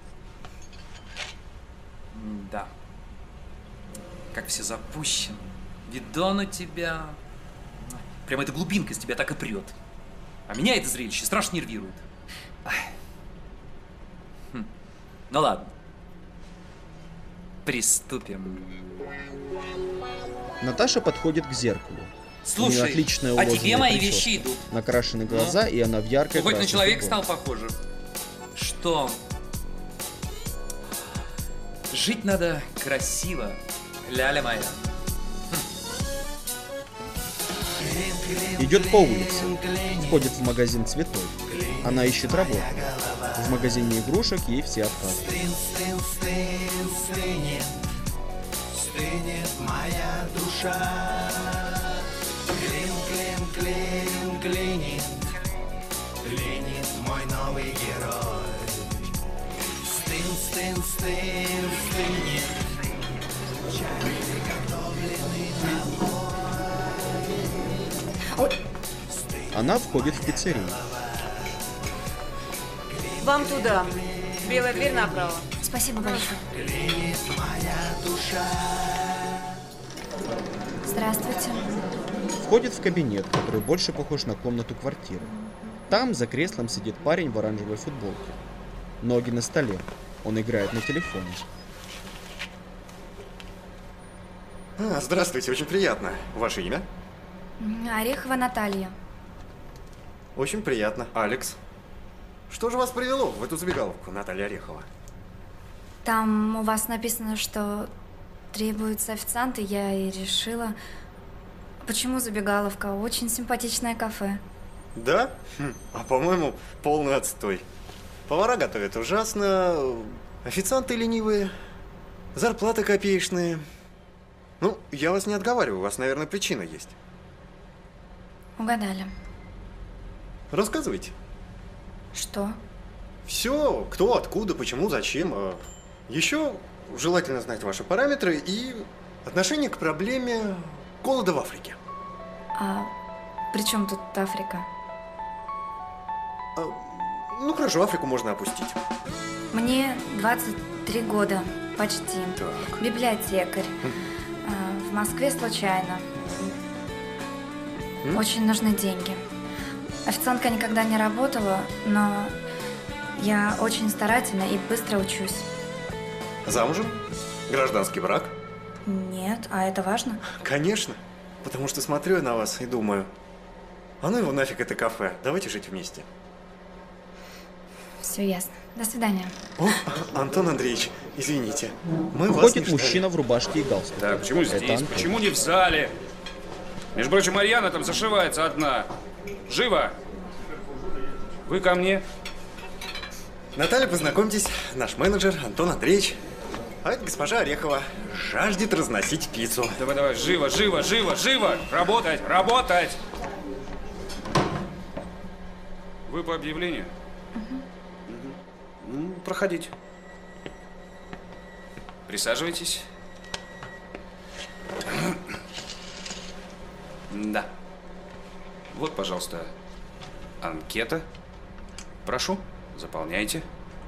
Speaker 15: Да. Как все запущено. Видон у тебя. Прямо эта глубинка из тебя так и прет. А меня это зрелище страшно нервирует. Хм. Ну ладно. Приступим.
Speaker 1: Наташа подходит к зеркалу.
Speaker 15: Слушай,
Speaker 1: У нее отличная
Speaker 15: а тебе
Speaker 1: уложенная
Speaker 15: мои
Speaker 1: прическа.
Speaker 15: вещи идут.
Speaker 1: Накрашены глаза,
Speaker 15: Ну?
Speaker 1: и она в яркой
Speaker 15: Ну, хоть на
Speaker 1: красной
Speaker 15: человека
Speaker 1: футболке.
Speaker 15: стал похоже. Что? Жить надо красиво, ляля моя.
Speaker 1: Идет по улице. Входит в магазин цветов. Она ищет работу. В магазине игрушек ей все отказывают.
Speaker 18: Стынет, стынет, стынет моя душа. Клин, клин, клин, клин. Ленит мой новый герой. Стын, стын, стын, стынет. Чай приготовленный тобой.
Speaker 1: Она входит в пиццерию.
Speaker 6: Вам туда. Белая дверь направо.
Speaker 4: Спасибо большое.
Speaker 18: Ленит моя душа.
Speaker 4: Здравствуйте.
Speaker 1: Входит в кабинет, который больше похож на комнату квартиры. Там за креслом сидит парень в оранжевой футболке. Ноги на столе. Он играет на телефоне.
Speaker 19: А, здравствуйте, очень приятно. Ваше имя?
Speaker 4: Орехова Наталья.
Speaker 19: Очень приятно. Алекс. Что же вас привело в эту забегаловку, Наталья Орехова?
Speaker 4: Там у вас написано, что требуются официанты, я и решила. Почему забегаловка? Очень симпатичное кафе.
Speaker 19: Да? Хм. А по-моему, полный отстой. Повара готовят ужасно, официанты ленивые, зарплаты копеечные. Ну, я вас не отговариваю, у вас, наверное, причина есть.
Speaker 4: Угадали.
Speaker 19: Рассказывайте.
Speaker 4: Что?
Speaker 19: Все, кто, откуда, почему, зачем. Еще желательно знать ваши параметры и отношение к проблеме голода в Африке.
Speaker 4: А при чем тут Африка?
Speaker 19: А, ну хорошо, Африку можно опустить.
Speaker 4: Мне двадцать три года, почти.
Speaker 19: Так.
Speaker 4: Библиотекарь. А, в Москве случайно.
Speaker 19: М?
Speaker 4: Очень нужны деньги. Официантка никогда не работала, но я очень старательна и быстро учусь.
Speaker 19: Замужем? Гражданский брак?
Speaker 4: Нет, а это важно?
Speaker 19: Конечно, потому что смотрю я на вас и думаю, а ну его нафиг это кафе, давайте жить вместе.
Speaker 4: Все ясно. До свидания.
Speaker 19: О, Антон Андреевич, извините, мы вас
Speaker 1: Входит
Speaker 19: не
Speaker 1: мужчина
Speaker 19: ждали.
Speaker 1: в рубашке и галстуке.
Speaker 15: Так, почему
Speaker 1: Это
Speaker 15: здесь?
Speaker 1: Антон.
Speaker 15: Почему не в зале? Между прочим, Марьяна там зашивается одна. Живо! Вы ко мне?
Speaker 19: Наталья, познакомьтесь, наш менеджер Антон Андреевич. А это госпожа Орехова, жаждет разносить пиццу.
Speaker 15: Давай, давай, живо, живо, живо, живо! Работать, работать! Вы по объявлению? Угу. Ну, проходите. Присаживайтесь. Да. Вот, пожалуйста, анкета. Прошу, заполняйте.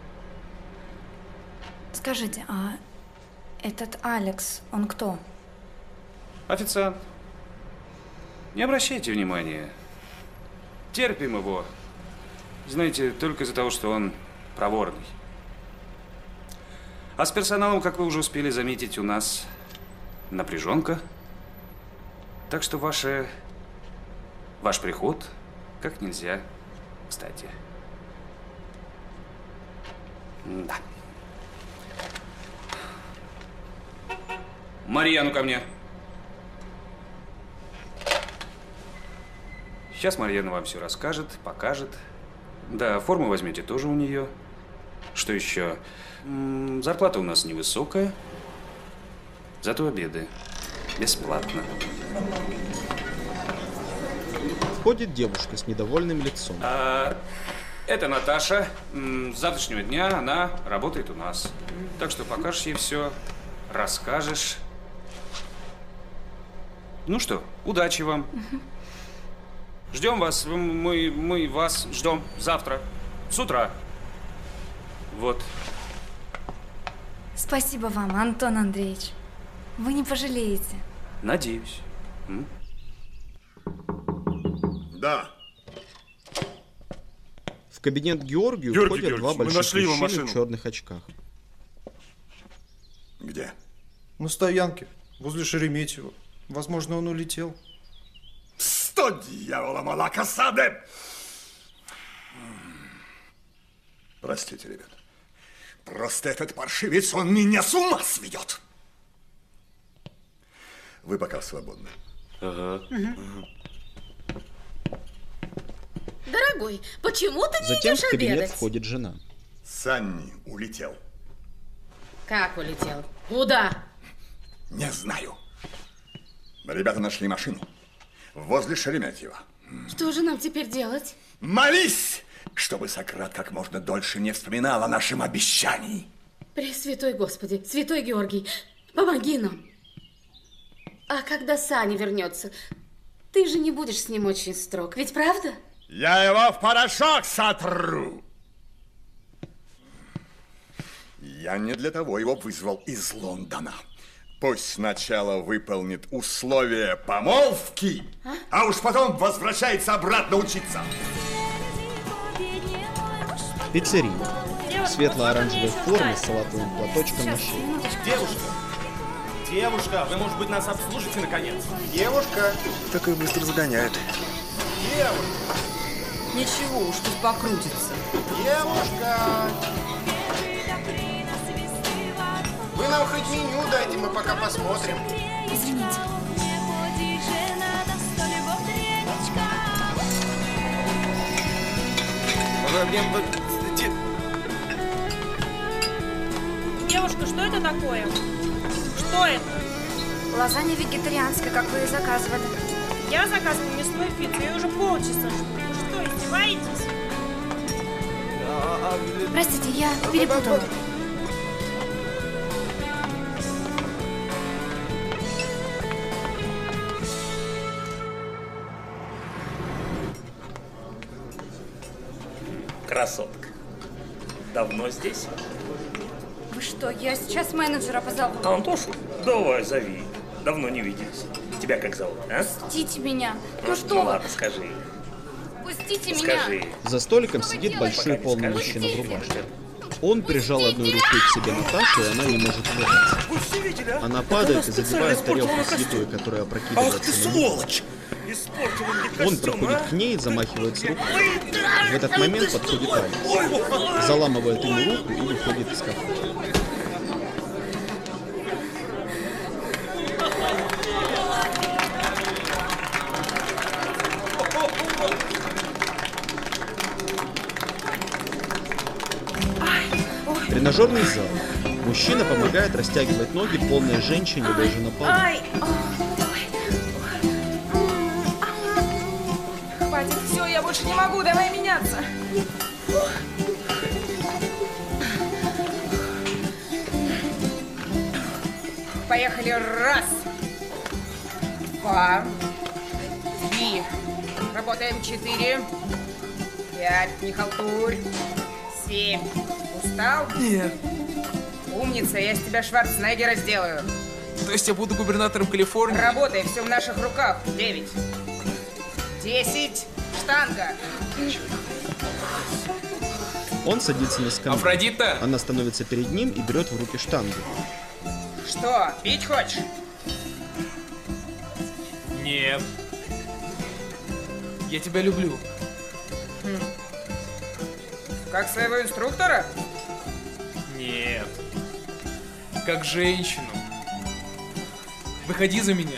Speaker 4: Скажите, а этот Алекс, он кто?
Speaker 15: Официант. Не обращайте внимания. Терпим его. Знаете, только из-за того, что он проворный. А с персоналом, как вы уже успели заметить, у нас напряженка. Так что ваше, ваш приход как нельзя кстати. Да. Марьяну ко мне. Сейчас Марьяна вам все расскажет, покажет. Да, форму возьмете тоже у нее. Что еще? М-м, зарплата у нас невысокая. Зато обеды бесплатно.
Speaker 1: Входит девушка с недовольным лицом.
Speaker 15: А, это Наташа. М, С завтрашнего дня она работает у нас. Так что покажешь ей все, расскажешь. Ну что, удачи вам. Ждем вас. Мы, мы вас ждем завтра. С утра. Вот.
Speaker 4: Спасибо вам, Антон Андреевич. Вы не пожалеете.
Speaker 15: Надеюсь. М?
Speaker 16: Да.
Speaker 1: В кабинет Георгию
Speaker 16: Георгий
Speaker 1: входят
Speaker 16: Георгиевич,
Speaker 1: два
Speaker 16: мы
Speaker 1: больших
Speaker 16: нашли его
Speaker 1: мужчины
Speaker 16: машину.
Speaker 1: в черных очках.
Speaker 16: Где?
Speaker 20: На стоянке, возле Шереметьево. Возможно, он улетел.
Speaker 16: Сто дьявола молокосады! Простите, ребят. Просто этот паршивец, он меня с ума сведет. Вы пока свободны.
Speaker 15: Ага.
Speaker 17: Дорогой, почему ты не
Speaker 1: Затем в
Speaker 17: идешь
Speaker 1: кабинет
Speaker 17: обедать?
Speaker 1: входит жена.
Speaker 16: Санни улетел.
Speaker 17: Как улетел? Куда?
Speaker 16: Не знаю. Ребята нашли машину возле Шереметьево.
Speaker 17: Что же нам теперь делать?
Speaker 16: Молись чтобы Сократ как можно дольше не вспоминал о нашем обещании.
Speaker 17: Пресвятой Господи, Святой Георгий, помоги нам. А когда Саня вернется, ты же не будешь с ним очень строг, ведь правда?
Speaker 16: Я его в порошок сотру. Я не для того его вызвал из Лондона. Пусть сначала выполнит условия помолвки, а, а уж потом возвращается обратно учиться.
Speaker 1: Пиццерия. В светло-оранжевой форме с салатовым платочком на шее.
Speaker 21: Девушка! Девушка, вы, может быть, нас обслужите, наконец?
Speaker 19: Девушка! Так и быстро загоняет.
Speaker 21: Девушка!
Speaker 6: Ничего, уж тут покрутится.
Speaker 21: Девушка! Вы нам хоть меню дайте, мы пока посмотрим.
Speaker 4: Извините.
Speaker 9: Девушка, что это такое? Что это?
Speaker 4: Лазанья вегетарианская, как вы и заказывали.
Speaker 9: Я заказывала мясную пиццу, я уже полчаса жду. Вы что, издеваетесь?
Speaker 4: Простите, я перепутала.
Speaker 22: Красотка. Давно здесь?
Speaker 4: Вы что, я сейчас менеджера позову.
Speaker 22: Антошу? Давай, зови. Давно не виделись. Тебя как зовут, а?
Speaker 4: Пустите меня. Ну что
Speaker 22: Ну
Speaker 4: вы?
Speaker 22: ладно, скажи.
Speaker 4: Пустите меня.
Speaker 22: Скажи.
Speaker 1: За столиком сидит большой полный мужчина в рубашке. Он прижал одной рукой к себе Наташу, и она не может вырваться. Она падает и задевает тарелку с едой, которая опрокидывается на нее. Он проходит к ней, замахивается рукой. В этот момент подходит Алекс, заламывает ему руку и выходит из кафе. Тренажерный зал. Мужчина помогает растягивать ноги полной женщине, лежа на полу.
Speaker 9: Ай! Хватит, все, я больше не могу, давай меняться. Поехали, раз, два, три, работаем, четыре, пять, не халтурь, семь. Устал?
Speaker 15: Нет.
Speaker 9: Умница, я из тебя Шварценеггера сделаю.
Speaker 15: То есть я буду губернатором Калифорнии?
Speaker 9: Работай, все в наших руках. Девять. Десять. Штанга.
Speaker 1: Он садится на скамью.
Speaker 15: Афродита!
Speaker 1: Она становится перед ним и берет в руки штангу.
Speaker 9: Что, пить хочешь?
Speaker 15: Нет. Я тебя люблю.
Speaker 9: Хм. Как своего инструктора?
Speaker 15: Нет. Как женщину. Выходи за меня.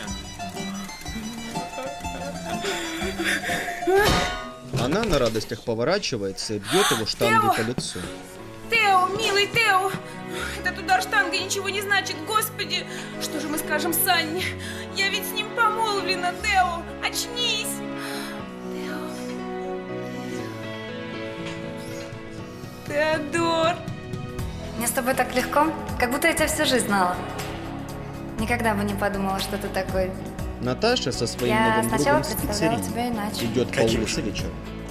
Speaker 1: Она на радостях поворачивается и бьет его штангой по лицу.
Speaker 9: Тео, милый Тео! Этот удар штангой ничего не значит, господи! Что же мы скажем Санне? Я ведь с ним помолвлена, Тео! Очнись! Теодор!
Speaker 4: Мне с тобой так легко, как будто я тебя всю жизнь знала. Никогда бы не подумала, что ты такой.
Speaker 1: Наташа со своим
Speaker 4: Я
Speaker 1: новым
Speaker 4: сначала
Speaker 1: другом с
Speaker 4: представляла
Speaker 1: пиццерии
Speaker 4: тебя иначе.
Speaker 1: идет по улице вечером.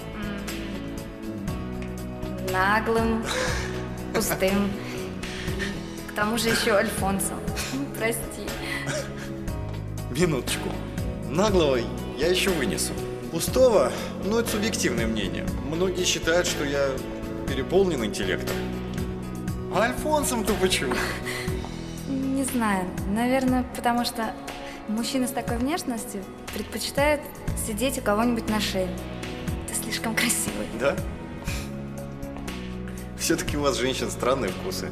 Speaker 4: Наглым, пустым. К тому же еще Альфонсом. Прости.
Speaker 19: Минуточку. Наглого я еще вынесу. Пустого, ну это субъективное мнение. Многие считают, что я переполнен интеллектом. А Альфонсом-то почему?
Speaker 4: Не знаю. Наверное, потому что мужчина с такой внешностью предпочитает сидеть у кого-нибудь на шее. Ты слишком красивый.
Speaker 19: Да? Все-таки у вас, женщин, странные вкусы.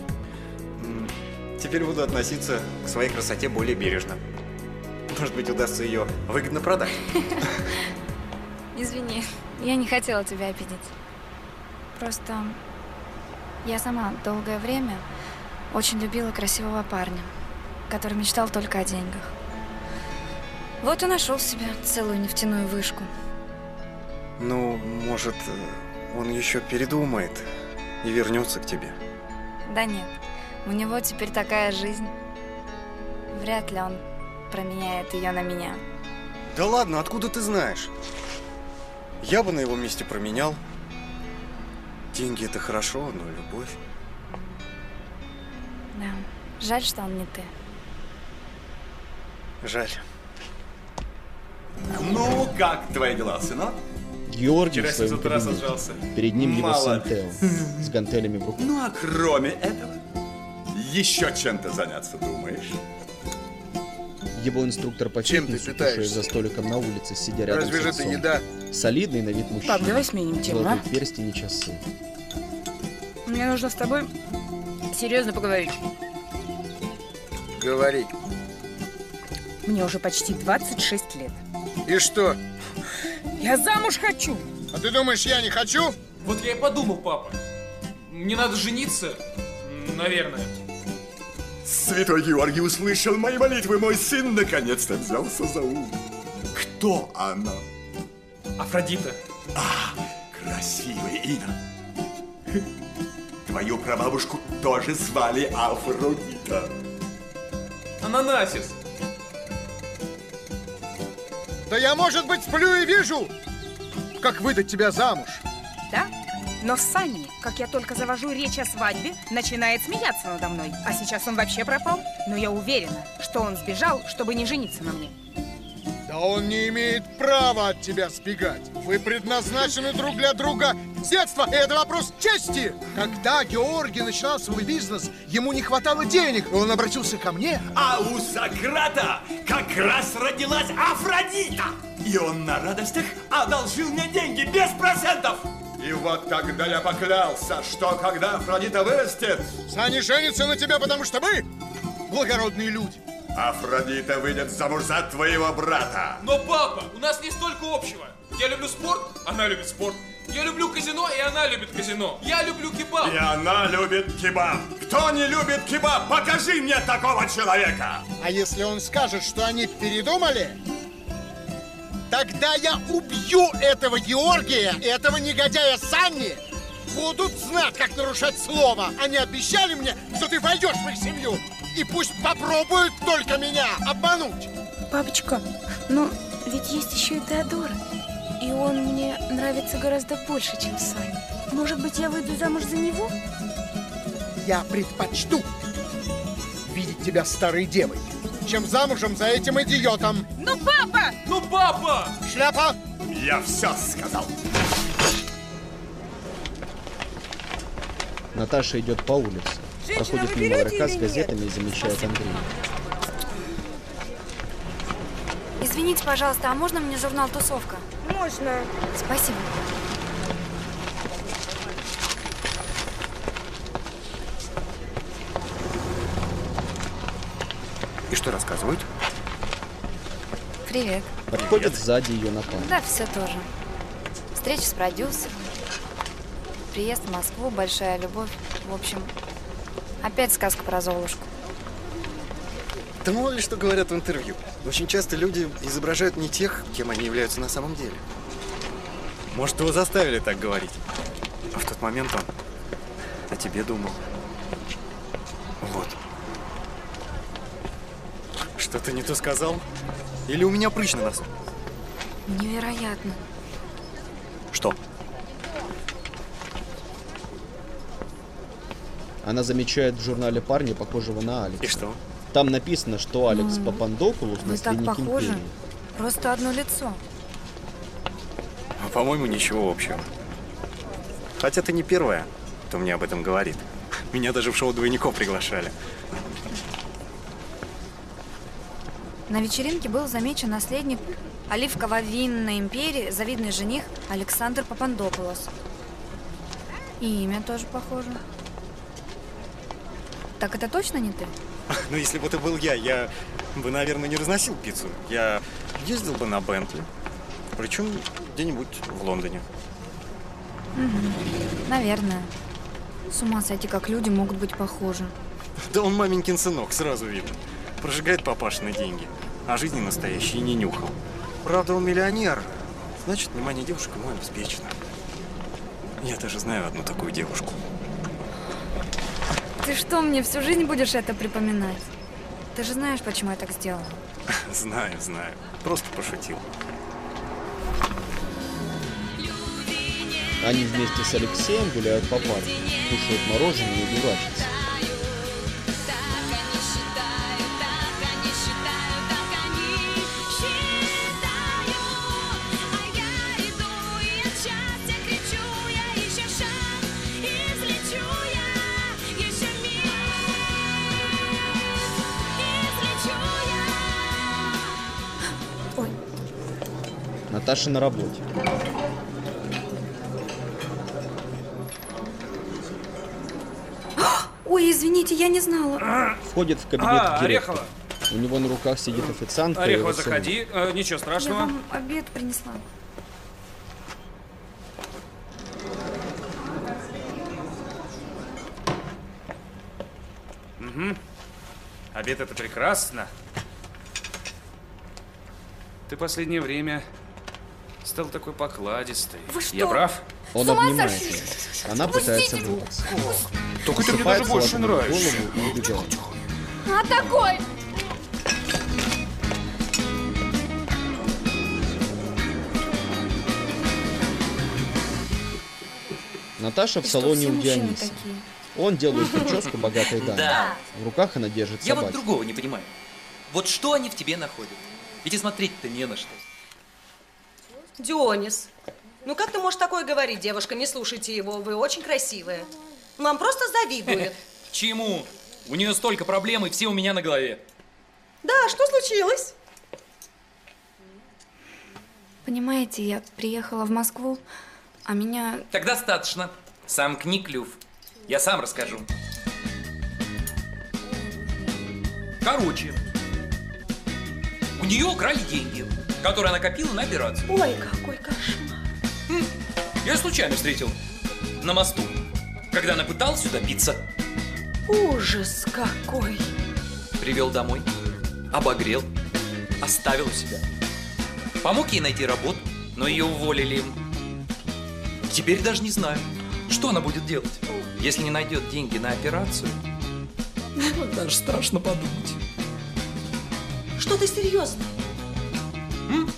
Speaker 19: Теперь буду относиться к своей красоте более бережно. Может быть, удастся ее выгодно продать.
Speaker 4: Извини, я не хотела тебя обидеть. Просто я сама долгое время очень любила красивого парня, который мечтал только о деньгах. Вот и нашел себе целую нефтяную вышку.
Speaker 19: Ну, может, он еще передумает и вернется к тебе.
Speaker 4: Да нет, у него теперь такая жизнь. Вряд ли он променяет ее на меня.
Speaker 19: Да ладно, откуда ты знаешь? Я бы на его месте променял. Деньги это хорошо, но любовь...
Speaker 4: Да, жаль, что он не ты.
Speaker 19: Жаль.
Speaker 3: Ну, как твои дела, сынок?
Speaker 1: Георгий
Speaker 3: Вчера
Speaker 1: в своем
Speaker 3: с утра
Speaker 1: кабинете.
Speaker 3: сажался.
Speaker 1: Перед ним его сын
Speaker 3: Молодец.
Speaker 1: Тео с гантелями в руках.
Speaker 3: Ну, а кроме этого, еще чем-то заняться думаешь?
Speaker 1: Его инструктор по
Speaker 13: Чем ты
Speaker 1: фитнесу,
Speaker 13: питаешься?
Speaker 1: кушая за столиком на улице, сидя рядом
Speaker 13: Разве
Speaker 1: с
Speaker 13: же это
Speaker 1: отцом.
Speaker 13: еда?
Speaker 1: Солидный на вид мужчина.
Speaker 9: Пап, давай сменим тему,
Speaker 1: Золотой
Speaker 9: а?
Speaker 1: перстень и часы.
Speaker 9: Мне нужно с тобой серьезно поговорить.
Speaker 13: Говори.
Speaker 9: Мне уже почти двадцать шесть лет.
Speaker 13: И что?
Speaker 9: Я замуж хочу.
Speaker 13: А ты думаешь, я не хочу?
Speaker 15: Вот я и подумал, папа. Мне надо жениться, наверное.
Speaker 3: Святой Георгий услышал мои молитвы, мой сын наконец-то взялся за ум. Кто она?
Speaker 15: Афродита.
Speaker 3: А, красивое имя. Твою прабабушку тоже звали Афродита.
Speaker 15: Ананасис.
Speaker 13: Да я, может быть, сплю и вижу, как выдать тебя замуж.
Speaker 9: Да? Но Санни, как я только завожу речь о свадьбе, начинает смеяться надо мной. А сейчас он вообще пропал. Но я уверена, что он сбежал, чтобы не жениться на мне.
Speaker 13: Да он не имеет права от тебя сбегать. Вы предназначены друг для друга с детства, и это вопрос чести. Когда Георгий начинал свой бизнес, ему не хватало денег, и он обратился ко мне.
Speaker 3: А у Сократа как раз родилась Афродита. И он на радостях одолжил мне деньги без процентов. И вот тогда я поклялся, что когда Афродита вырастет...
Speaker 13: Саня женится на тебя, потому что мы благородные люди.
Speaker 3: Афродита выйдет замуж за твоего брата.
Speaker 15: Но, папа, у нас не столько общего. Я люблю спорт, она любит спорт. Я люблю казино, и она любит казино. Я люблю кебаб.
Speaker 3: И она любит кебаб. Кто не любит кебаб, покажи мне такого человека.
Speaker 13: А если он скажет, что они передумали, тогда я убью этого Георгия, этого негодяя Санни. Будут знать, как нарушать слово. Они обещали мне, что ты войдешь в их семью. И пусть попробуют только меня обмануть.
Speaker 9: Папочка, но ведь есть еще и Теодора. И он мне нравится гораздо больше, чем Саня. Может быть, я выйду замуж за него?
Speaker 13: Я предпочту видеть тебя старой девой, чем замужем за этим идиотом.
Speaker 9: Ну, папа!
Speaker 15: Ну, папа!
Speaker 13: Шляпа!
Speaker 3: Я все сказал.
Speaker 1: Наташа идет по улице.
Speaker 9: Женщина,
Speaker 1: Проходит
Speaker 9: вы
Speaker 1: мимо
Speaker 9: берете
Speaker 1: ларька с
Speaker 9: или
Speaker 1: газетами и замечает Андрея.
Speaker 4: Извините, пожалуйста, а можно мне журнал «Тусовка»?
Speaker 9: Можно.
Speaker 4: Спасибо.
Speaker 19: И что рассказывают?
Speaker 4: Привет.
Speaker 1: Подходит сзади ее напал.
Speaker 4: Да, все тоже. Встреча с продюсером. Приезд в Москву, большая любовь. В общем, опять сказка про Золушку.
Speaker 19: Да мало ли что говорят в интервью. Очень часто люди изображают не тех, кем они являются на самом деле. Может, его заставили так говорить. А в тот момент он о тебе думал. Вот. Что-то не то сказал? Или у меня прыщ на носу?
Speaker 4: Невероятно.
Speaker 19: Что?
Speaker 1: Она замечает в журнале парня, похожего на Алекса.
Speaker 19: И что?
Speaker 1: Там написано, что Алекс
Speaker 4: Ну,
Speaker 1: Папандопулос
Speaker 4: Вы так
Speaker 1: наследник
Speaker 4: похожи.
Speaker 1: империи.
Speaker 4: Просто одно лицо.
Speaker 19: А, по-моему, ничего общего. Хотя ты не первая, кто мне об этом говорит. Меня даже в шоу двойников приглашали.
Speaker 4: На вечеринке был замечен наследник оливково-винной империи, завидный жених Александр Папандопулос. И имя тоже похоже. Так это точно не ты?
Speaker 19: Ну, если бы это был я, я бы, наверное, не разносил пиццу. Я ездил бы на Бентли. Причем где-нибудь в Лондоне.
Speaker 4: Угу. Наверное. С ума сойти, как люди могут быть похожи.
Speaker 19: Да он маменькин сынок, сразу видно. Прожигает папашины деньги, а жизни настоящей не нюхал. Правда, он миллионер. Значит, внимание девушек ему обеспечено. Я даже знаю одну такую девушку.
Speaker 4: Ты что, мне всю жизнь будешь это припоминать? Ты же знаешь, почему я так сделала.
Speaker 19: Знаю, знаю. Просто пошутил.
Speaker 1: Они вместе с Алексеем гуляют по парку, кушают мороженое и дурачатся. Наташа на работе.
Speaker 4: Ой, извините, я не знала.
Speaker 1: Входит в кабинет
Speaker 15: А,
Speaker 1: директора.
Speaker 15: Орехова.
Speaker 1: У него на руках сидит официантка.
Speaker 15: Орехова,
Speaker 1: и его сын.
Speaker 15: заходи. Э, ничего
Speaker 4: Я
Speaker 15: страшного.
Speaker 4: вам обед принесла.
Speaker 15: Угу. Обед — это прекрасно. Ты последнее время стал такой покладистый.
Speaker 4: Вы что?
Speaker 15: Я прав?
Speaker 1: Он
Speaker 4: С ума
Speaker 1: обнимает
Speaker 4: сошли?
Speaker 1: ее. Она пытается вырваться.
Speaker 15: Только ты мне даже
Speaker 1: Засыпает,
Speaker 15: больше
Speaker 1: сложив
Speaker 15: нравишься.
Speaker 1: голову и убегает.
Speaker 4: А такой!
Speaker 1: Наташа в
Speaker 4: И что,
Speaker 1: салоне
Speaker 4: все
Speaker 1: у
Speaker 4: мужчины
Speaker 1: Диониса.
Speaker 4: такие?
Speaker 1: Он делает прическу богатой дамы.
Speaker 5: Да.
Speaker 1: В руках она держит
Speaker 5: Я вот
Speaker 1: собачку.
Speaker 5: другого не понимаю. Вот что они в тебе находят? Ведь и смотреть-то не на что.
Speaker 7: Дионис, ну как ты можешь такое говорить, девушка? Не слушайте его, вы очень красивая. Вам просто завидует.
Speaker 5: Чему? У нее столько проблем, и все у меня на голове.
Speaker 7: Да, что случилось?
Speaker 4: Понимаете, я приехала в Москву, а меня...
Speaker 5: Так достаточно. Сомкни клюв. Я сам расскажу. Короче, у нее украли деньги, которые она копила на операцию.
Speaker 7: Ой, какой кошмар.
Speaker 5: Я случайно встретил на мосту, когда она пыталась сюда биться.
Speaker 7: Ужас какой.
Speaker 5: Привел домой, обогрел, оставил у себя. Помог ей найти работу, но ее уволили. Теперь даже не знаю, что она будет делать, если не найдет деньги на операцию. Даже страшно подумать.
Speaker 7: Что ты серьезно?
Speaker 5: М?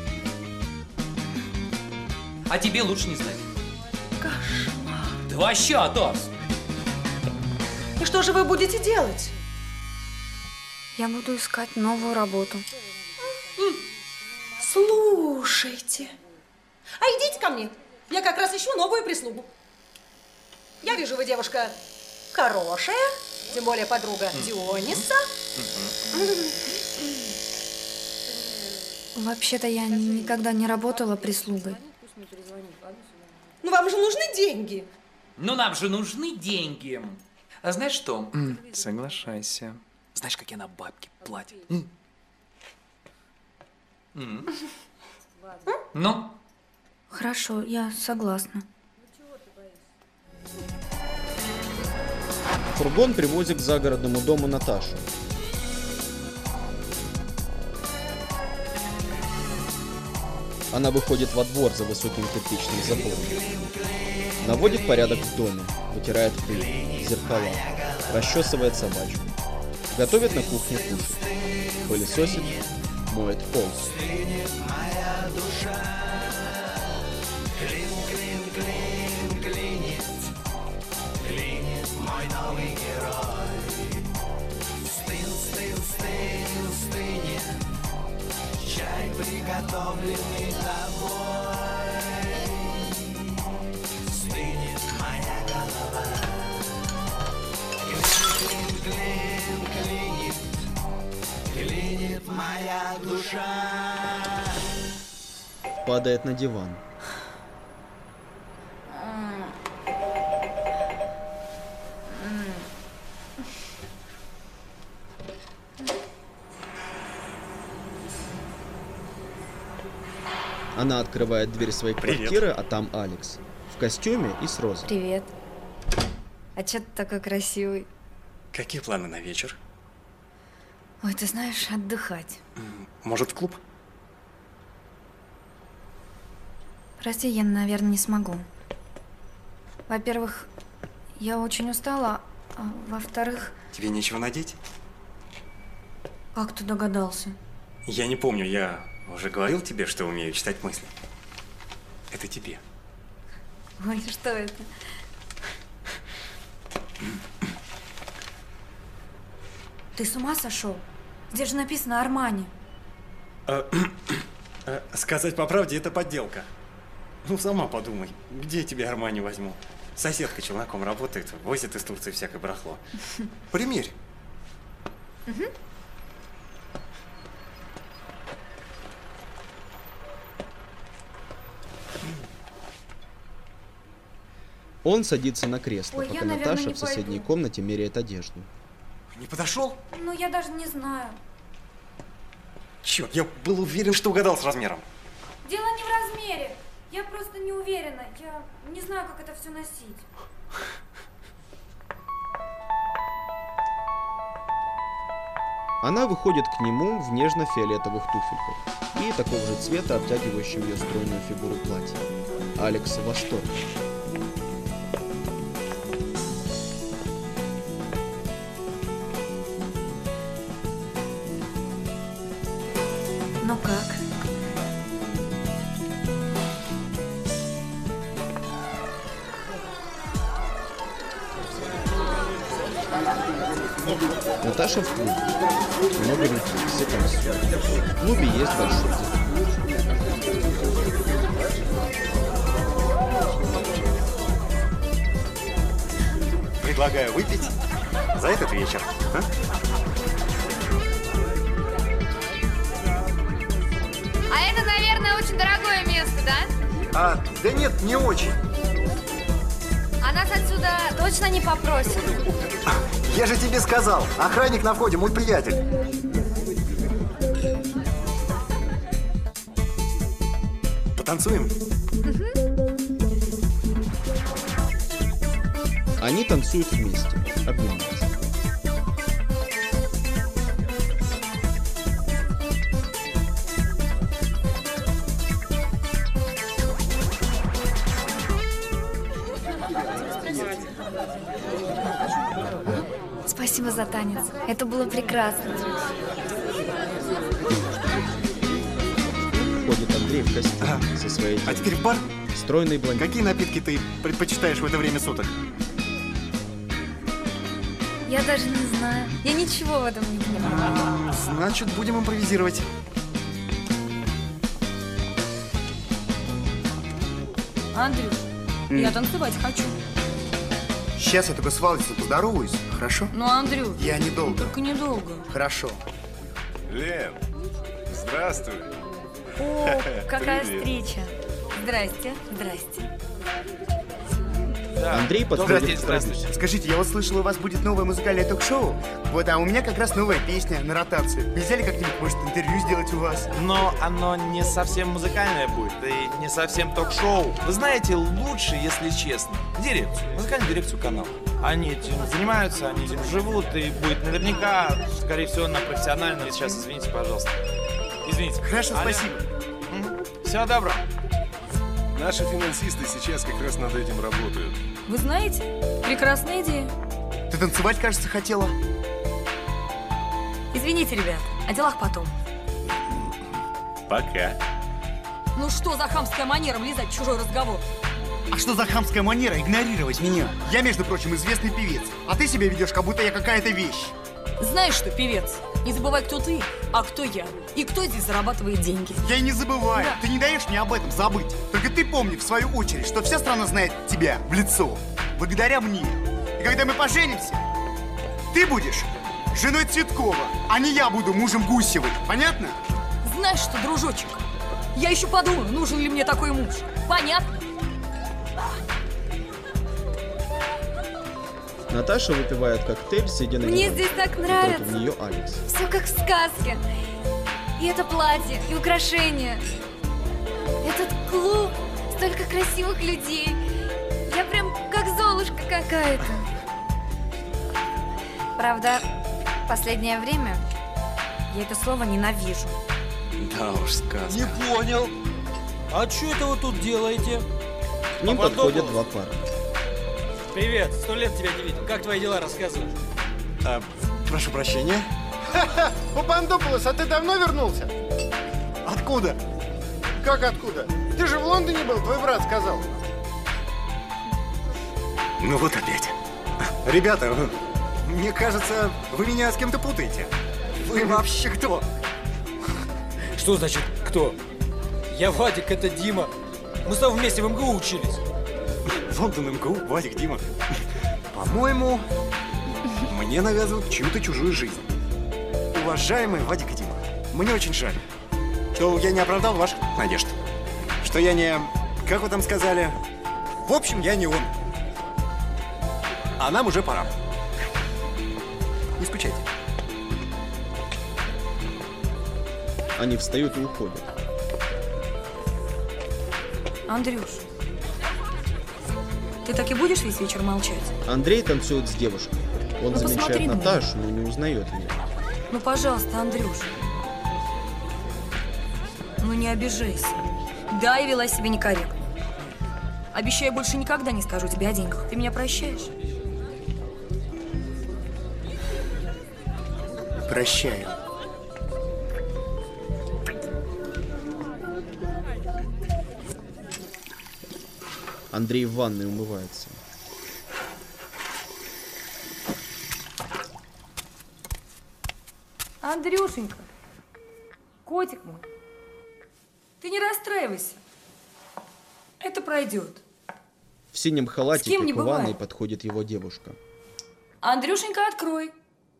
Speaker 5: А тебе лучше не знать.
Speaker 7: Кошмар.
Speaker 5: Да вообще, Атас!
Speaker 7: И что же вы будете делать?
Speaker 4: Я буду искать новую работу.
Speaker 7: Слушайте. А идите ко мне. Я как раз ищу новую прислугу. Я вижу, вы девушка хорошая, тем более подруга Диониса.
Speaker 4: Вообще-то я никогда не работала прислугой.
Speaker 7: Ну вам же нужны деньги.
Speaker 5: Ну нам же нужны деньги. А знаешь что? Соглашайся. Знаешь, как я на бабки платит? М. Ну?
Speaker 4: Хорошо, я согласна.
Speaker 1: Фургон привозит к загородному дому Наташу. Она выходит во двор за высоким кирпичным забором. Наводит порядок в доме, вытирает пыль, зеркала, расчесывает собачку. Готовит на кухне кушать. Пылесосит, моет пол.
Speaker 18: Мой новый герой. Стыл, стыл, стыл, стынет. Чай, приготовленный тобой. Стынет моя голова. Клин, клин, клин, клинит. Клинит моя душа.
Speaker 1: Падает на диван. Она открывает дверь своей
Speaker 19: Привет.
Speaker 1: квартиры, а там Алекс. В костюме и с розой.
Speaker 4: Привет. А чё ты такой красивый?
Speaker 19: Какие планы на вечер?
Speaker 4: Ой, ты знаешь, отдыхать.
Speaker 19: Может, в клуб?
Speaker 4: Прости, я, наверное, не смогу. Во-первых, я очень устала, а во-вторых...
Speaker 19: Тебе нечего надеть?
Speaker 4: Как ты догадался?
Speaker 19: Я не помню, я уже говорил тебе, что умею читать мысли. Это тебе.
Speaker 4: Ой, что это? Ты с ума сошел? Здесь же написано Армани.
Speaker 19: А, а, сказать по правде, это подделка. Ну, сама подумай, где я тебе Армани возьму? Соседка челноком работает, возит из Турции всякое барахло. Примерь.
Speaker 4: Угу.
Speaker 1: Он садится на кресло,
Speaker 4: Ой,
Speaker 1: пока
Speaker 4: я, наверное,
Speaker 1: Наташа
Speaker 4: не
Speaker 1: в соседней
Speaker 4: пойду.
Speaker 1: комнате меряет одежду.
Speaker 19: Не подошел?
Speaker 4: Ну, я даже не знаю.
Speaker 19: Черт, я был уверен, что угадал с размером.
Speaker 4: Дело не в размере. Я просто не уверена. Я не знаю, как это все носить.
Speaker 1: Она выходит к нему в нежно-фиолетовых туфельках и такого же цвета, обтягивающего ее стройную фигуру платья. Алекс в восторге.
Speaker 4: Ну как?
Speaker 1: Наташа в клубе. Много людей, все танцуют. В клубе есть большой диван.
Speaker 19: Предлагаю выпить за этот вечер. А?
Speaker 4: А это, наверное, очень дорогое место, да?
Speaker 19: А, да нет, не очень.
Speaker 4: А нас отсюда точно не попросят?
Speaker 19: Я же тебе сказал, охранник на входе, мой приятель. Потанцуем?
Speaker 1: Они танцуют вместе, обнимаются.
Speaker 4: Спасибо за танец. Это было прекрасно.
Speaker 1: Входит Андрей в костюм а, со своей
Speaker 19: А теперь в бар?
Speaker 1: Стройный блондин.
Speaker 19: Какие напитки ты предпочитаешь в это время суток?
Speaker 4: Я даже не знаю. Я ничего в этом не понимаю.
Speaker 19: Значит, будем импровизировать.
Speaker 6: Андрюш,
Speaker 13: М.
Speaker 6: я танцевать хочу.
Speaker 13: Сейчас я только с Валдисом поздороваюсь, хорошо?
Speaker 6: Ну, Андрюш.
Speaker 13: Я недолго.
Speaker 6: Только недолго.
Speaker 13: Хорошо.
Speaker 2: Лен, здравствуй.
Speaker 4: О, какая
Speaker 2: Привет.
Speaker 4: встреча. Здрасте. Здрасте.
Speaker 1: Андрей подходит к
Speaker 13: Здравствуйте. Скажите, я вот слышал, у вас будет новое музыкальное ток-шоу. Вот, а у меня как раз новая песня на ротацию. Нельзя ли как-нибудь, может, интервью сделать у вас?
Speaker 21: Но оно не совсем музыкальное будет и не совсем ток-шоу. Вы знаете, лучше, если честно, дирекцию, музыкальную дирекцию канала. Они этим занимаются, они этим живут, и будет наверняка, скорее всего, на профессиональном. Сейчас, извините, пожалуйста. Извините.
Speaker 13: Хорошо,
Speaker 21: Алло.
Speaker 13: спасибо.
Speaker 21: Всего доброго.
Speaker 2: Наши финансисты сейчас как раз над этим работают.
Speaker 6: Вы знаете, прекрасная идея.
Speaker 13: Ты танцевать, кажется, хотела?
Speaker 6: Извините, ребят, о делах потом.
Speaker 2: Пока.
Speaker 6: Ну что за хамская манера влезать в чужой разговор?
Speaker 13: А что за хамская манера игнорировать меня? Я, между прочим, известный певец. А ты себя ведешь, как будто я какая-то вещь.
Speaker 6: Знаешь что, певец, не забывай, кто ты, а кто я. И кто здесь зарабатывает деньги.
Speaker 13: Я и не забываю.
Speaker 6: Да.
Speaker 13: Ты не даешь мне об этом забыть. Только ты помни, в свою очередь, что вся страна знает тебя в лицо. Благодаря мне. И когда мы поженимся, ты будешь женой Цветкова, а не я буду мужем Гусевой. Понятно?
Speaker 6: Знаешь что, дружочек, я еще подумаю, нужен ли мне такой муж. Понятно?
Speaker 1: Наташа выпивает коктейль, сидя на
Speaker 4: Мне
Speaker 1: диване.
Speaker 4: здесь так
Speaker 1: Напротив
Speaker 4: нравится.
Speaker 1: нее Алекс.
Speaker 4: Все как в сказке. И это платье, и украшения. Этот клуб, столько красивых людей. Я прям как Золушка какая-то. Правда, в последнее время я это слово ненавижу.
Speaker 19: Да уж, сказка.
Speaker 8: Не понял. А что это вы тут делаете?
Speaker 1: К ним
Speaker 8: Поподобалось?
Speaker 1: подходят два пара.
Speaker 8: Привет, сто лет тебя не видел. Как твои дела, рассказывай?
Speaker 19: А, прошу прощения.
Speaker 13: Ха-ха! Папандопулос, а ты давно вернулся?
Speaker 19: Откуда?
Speaker 13: Как откуда? Ты же в Лондоне был, твой брат сказал.
Speaker 19: Ну вот опять. Ребята, мне кажется, вы меня с кем-то путаете. Вы вообще кто?
Speaker 8: Что значит кто? Я Вадик, это Дима. Мы с тобой вместе в эм гэ у учились.
Speaker 19: Лондон, эм гэ у, Вадик, Дима. По-моему, мне навязывают чью-то чужую жизнь. Уважаемые Вадик и Дима, мне очень жаль, что я не оправдал ваших надежд. Что я не... Как вы там сказали? В общем, я не он. А нам уже пора. Не скучайте.
Speaker 1: Они встают и уходят.
Speaker 4: Андрюш, ты так и будешь весь вечер молчать?
Speaker 1: Андрей танцует с девушкой. Он
Speaker 4: Ну, посмотри
Speaker 1: замечает
Speaker 4: на
Speaker 1: Наташу, но не узнает ее.
Speaker 4: Ну, пожалуйста, Андрюш. Ну, не обижайся. Да, я вела себя некорректно. Обещаю, больше никогда не скажу тебе о деньгах. Ты меня прощаешь?
Speaker 13: Прощаю.
Speaker 1: Андрей в ванной умывается.
Speaker 4: Андрюшенька, котик мой, ты не расстраивайся. Это пройдет.
Speaker 1: В синем
Speaker 4: С
Speaker 1: халатике
Speaker 4: кем не
Speaker 1: к ванной
Speaker 4: бывает.
Speaker 1: подходит его девушка.
Speaker 4: Андрюшенька, открой.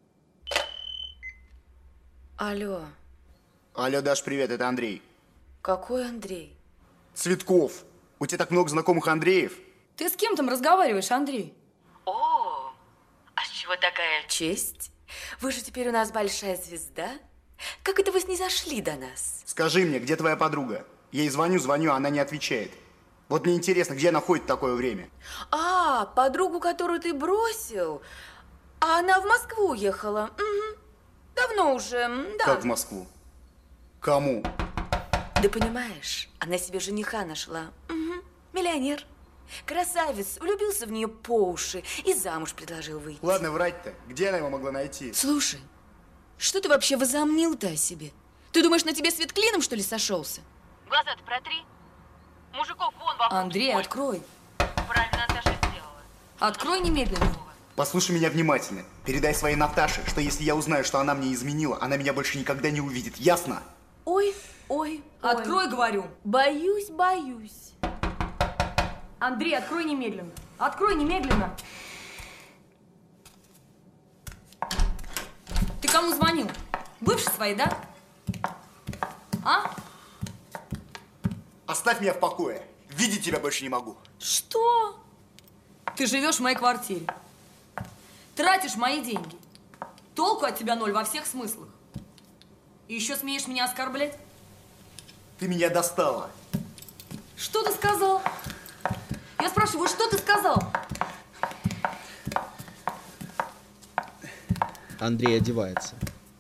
Speaker 12: Алло,
Speaker 11: Алло, Даш, привет, это Андрей.
Speaker 12: какой Андрей?
Speaker 11: Цветков. У тебя так много знакомых Андреев.
Speaker 4: Ты с кем там разговариваешь, Андрей?
Speaker 17: О, а с чего такая честь? Вы же теперь у нас большая звезда. Как это вы снизошли до нас?
Speaker 11: Скажи мне, где твоя подруга? Я ей звоню, звоню, а она не отвечает. Вот мне интересно, где она ходит в такое время?
Speaker 17: А, подругу, которую ты бросил? А она в Москву уехала. Мгм. Давно уже, м, да.
Speaker 11: Как в Москву? Кому?
Speaker 17: Да понимаешь, она себе жениха нашла. Мгм. Миллионер. Красавец, влюбился в нее по уши и замуж предложил выйти.
Speaker 11: Ладно, врать-то. Где она его могла найти?
Speaker 6: Слушай, что ты вообще возомнил-то о себе? Ты думаешь, на тебе свет клином, что ли, сошелся?
Speaker 17: Глаза-то протри. Мужиков вон вокруг.
Speaker 4: Андрей, открой.
Speaker 17: Правильно Наташа сделала.
Speaker 4: Открой немедленно.
Speaker 11: Послушай меня внимательно. Передай своей Наташе, что если я узнаю, что она мне изменила, она меня больше никогда не увидит. Ясно?
Speaker 17: Ой, ой,
Speaker 4: Открой, говорю.
Speaker 17: Боюсь, боюсь.
Speaker 4: Андрей, открой немедленно. Открой немедленно. Ты кому звонил? Бывший своей, да? А?
Speaker 11: Оставь меня в покое. Видеть тебя больше не могу.
Speaker 4: Что? Ты живешь в моей квартире. Тратишь мои деньги. Толку от тебя ноль во всех смыслах. И еще смеешь меня оскорблять?
Speaker 11: Ты меня достала.
Speaker 4: Что ты сказал? Я спрашиваю, что ты сказал?
Speaker 1: Андрей одевается.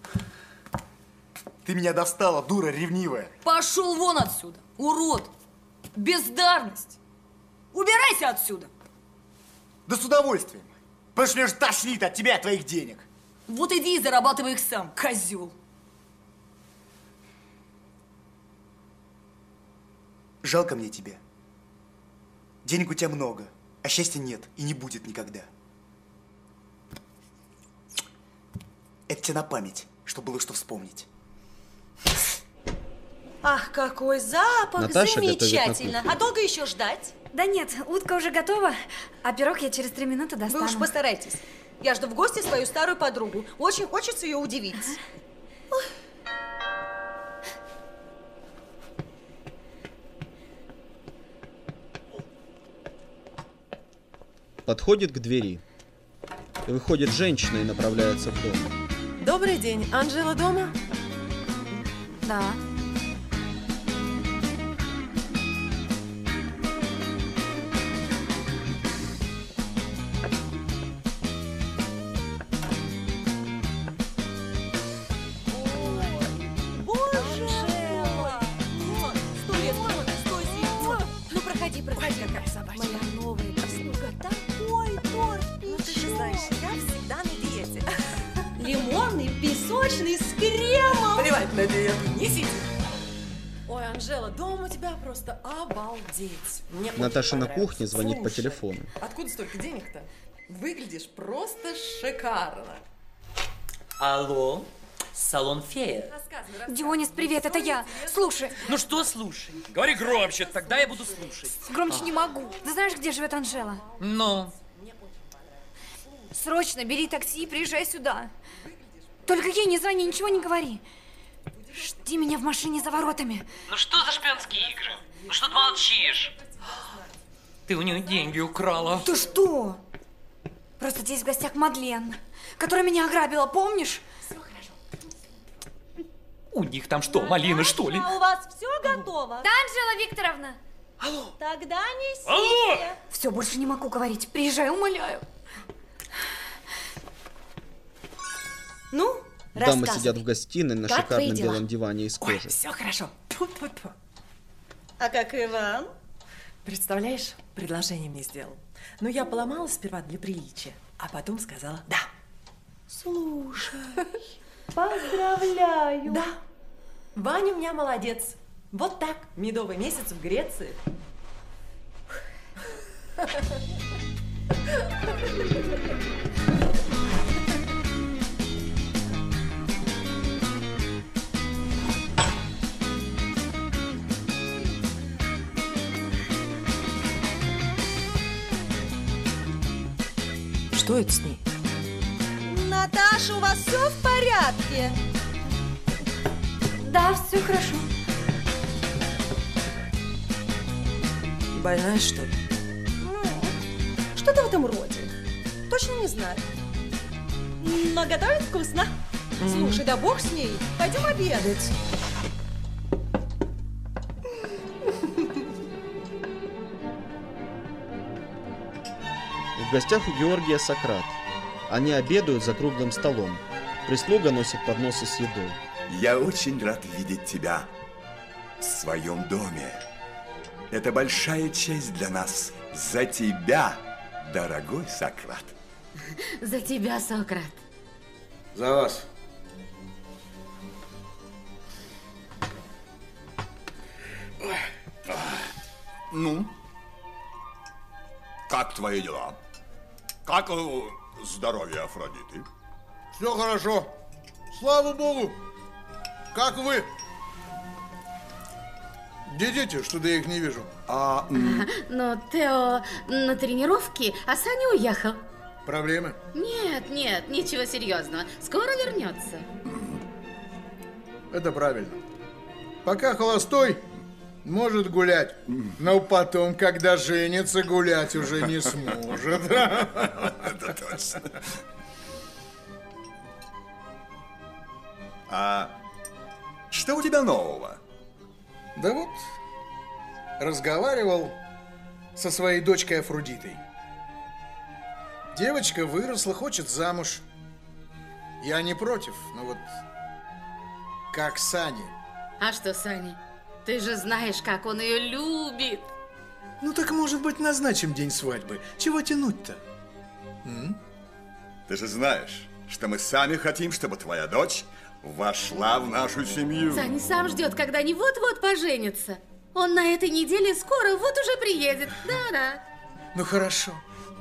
Speaker 11: Ты меня достала, дура ревнивая.
Speaker 4: Пошел вон отсюда, урод! Бездарность! Убирайся отсюда!
Speaker 11: Да с удовольствием. Потому что меня же тошнит от тебя, от твоих денег.
Speaker 4: Вот иди и зарабатывай их сам, козел.
Speaker 11: Жалко мне тебя. Денег у тебя много, а счастья нет и не будет никогда. Это тебе на память, чтобы было что вспомнить.
Speaker 7: Ах, какой запах!
Speaker 1: Наташа готовит на
Speaker 7: Замечательно.
Speaker 1: кухне.
Speaker 7: А долго еще ждать?
Speaker 4: Да нет, утка уже готова, а пирог я через три минуты достану.
Speaker 7: Вы уж постарайтесь. Я жду в гости свою старую подругу. Очень хочется ее удивить. Ой.
Speaker 1: Подходит к двери. Выходит женщина и направляется в дом.
Speaker 23: Добрый день. Анжела дома?
Speaker 4: Да.
Speaker 23: Ну, проходи, проходи. Моя новая подруга. Такой Надеюсь, не сиди. Ой, Анжела, дом у тебя просто обалдеть. Мне
Speaker 1: Наташа
Speaker 23: очень
Speaker 1: на
Speaker 23: понравилось.
Speaker 1: кухне звонит по
Speaker 23: Слушай,
Speaker 1: телефону.
Speaker 23: Откуда столько денег-то? Выглядишь просто шикарно.
Speaker 5: Алло, салон фея.
Speaker 4: Дионис, привет, это я. Слушай.
Speaker 5: Ну что слушай? Говори громче, тогда я буду слушать.
Speaker 4: Громче не могу. Ты знаешь, где живет Анжела?
Speaker 5: Ну?
Speaker 4: Срочно бери такси и приезжай сюда. Только ей не звони, ничего не говори. Жди меня в машине за воротами.
Speaker 5: Ну что за шпионские игры? Ну что ты молчишь? Ты у нее деньги украла.
Speaker 4: Ты что? Просто здесь в гостях Мадлен, которая меня ограбила, помнишь?
Speaker 5: У них там что, малина, что ли?
Speaker 7: А у вас все готово?
Speaker 4: Да, Анжела Викторовна.
Speaker 7: Алло. Тогда несите.
Speaker 5: Алло.
Speaker 4: Все, больше не могу говорить. Приезжай, умоляю.
Speaker 7: Ну,
Speaker 1: Дамы сидят в гостиной на
Speaker 7: Как твои
Speaker 1: шикарном
Speaker 7: дела?
Speaker 1: белом диване из кожи.
Speaker 23: Все хорошо. Тьфу-тьфу-тьфу.
Speaker 7: А как Иван?
Speaker 23: Представляешь, предложение мне сделал. Но я поломала сперва для приличия, а потом сказала «да».
Speaker 7: Слушай, поздравляю.
Speaker 23: Да. Ваня у меня молодец. Вот так, медовый месяц в Греции. Что это с ней?
Speaker 7: Наташа, у вас все в порядке?
Speaker 4: Да, все хорошо.
Speaker 23: Больная, что ли?
Speaker 7: Ну, что-то в этом роде. Точно не знаю. Но готовит вкусно. Слушай, да бог с ней. Пойдем обедать.
Speaker 1: В гостях у Георгия Сократ. Они обедают за круглым столом. Прислуга носит подносы с едой.
Speaker 3: Я очень рад видеть тебя в своем доме. Это большая честь для нас. За тебя, дорогой Сократ.
Speaker 17: За тебя, Сократ.
Speaker 2: За вас.
Speaker 3: Ну, как твои дела? Как э, здоровье Афродиты?
Speaker 13: Все хорошо. Слава богу. Как вы? Где дети? Что-то я их не вижу.
Speaker 3: А,
Speaker 17: Но Тео на тренировке, а Саня уехал.
Speaker 13: Проблемы?
Speaker 17: Нет, нет, ничего серьезного. Скоро вернется.
Speaker 13: Это правильно. Пока холостой, может гулять. Но потом, когда женится, гулять уже не сможет.
Speaker 3: Это точно. А что у тебя нового?
Speaker 13: Да вот, разговаривал со своей дочкой Афродитой. Девочка выросла, хочет замуж. Я не против, но вот как Саня.
Speaker 17: А что, Саня? Ты же знаешь, как он ее любит.
Speaker 13: Ну так, может быть, назначим день свадьбы. Чего тянуть-то? М?
Speaker 3: Ты же знаешь, что мы сами хотим, чтобы твоя дочь вошла в нашу семью.
Speaker 17: Саня сам ждет, когда они вот-вот поженятся. Он на этой неделе скоро вот уже приедет. Да-да.
Speaker 13: Ну хорошо.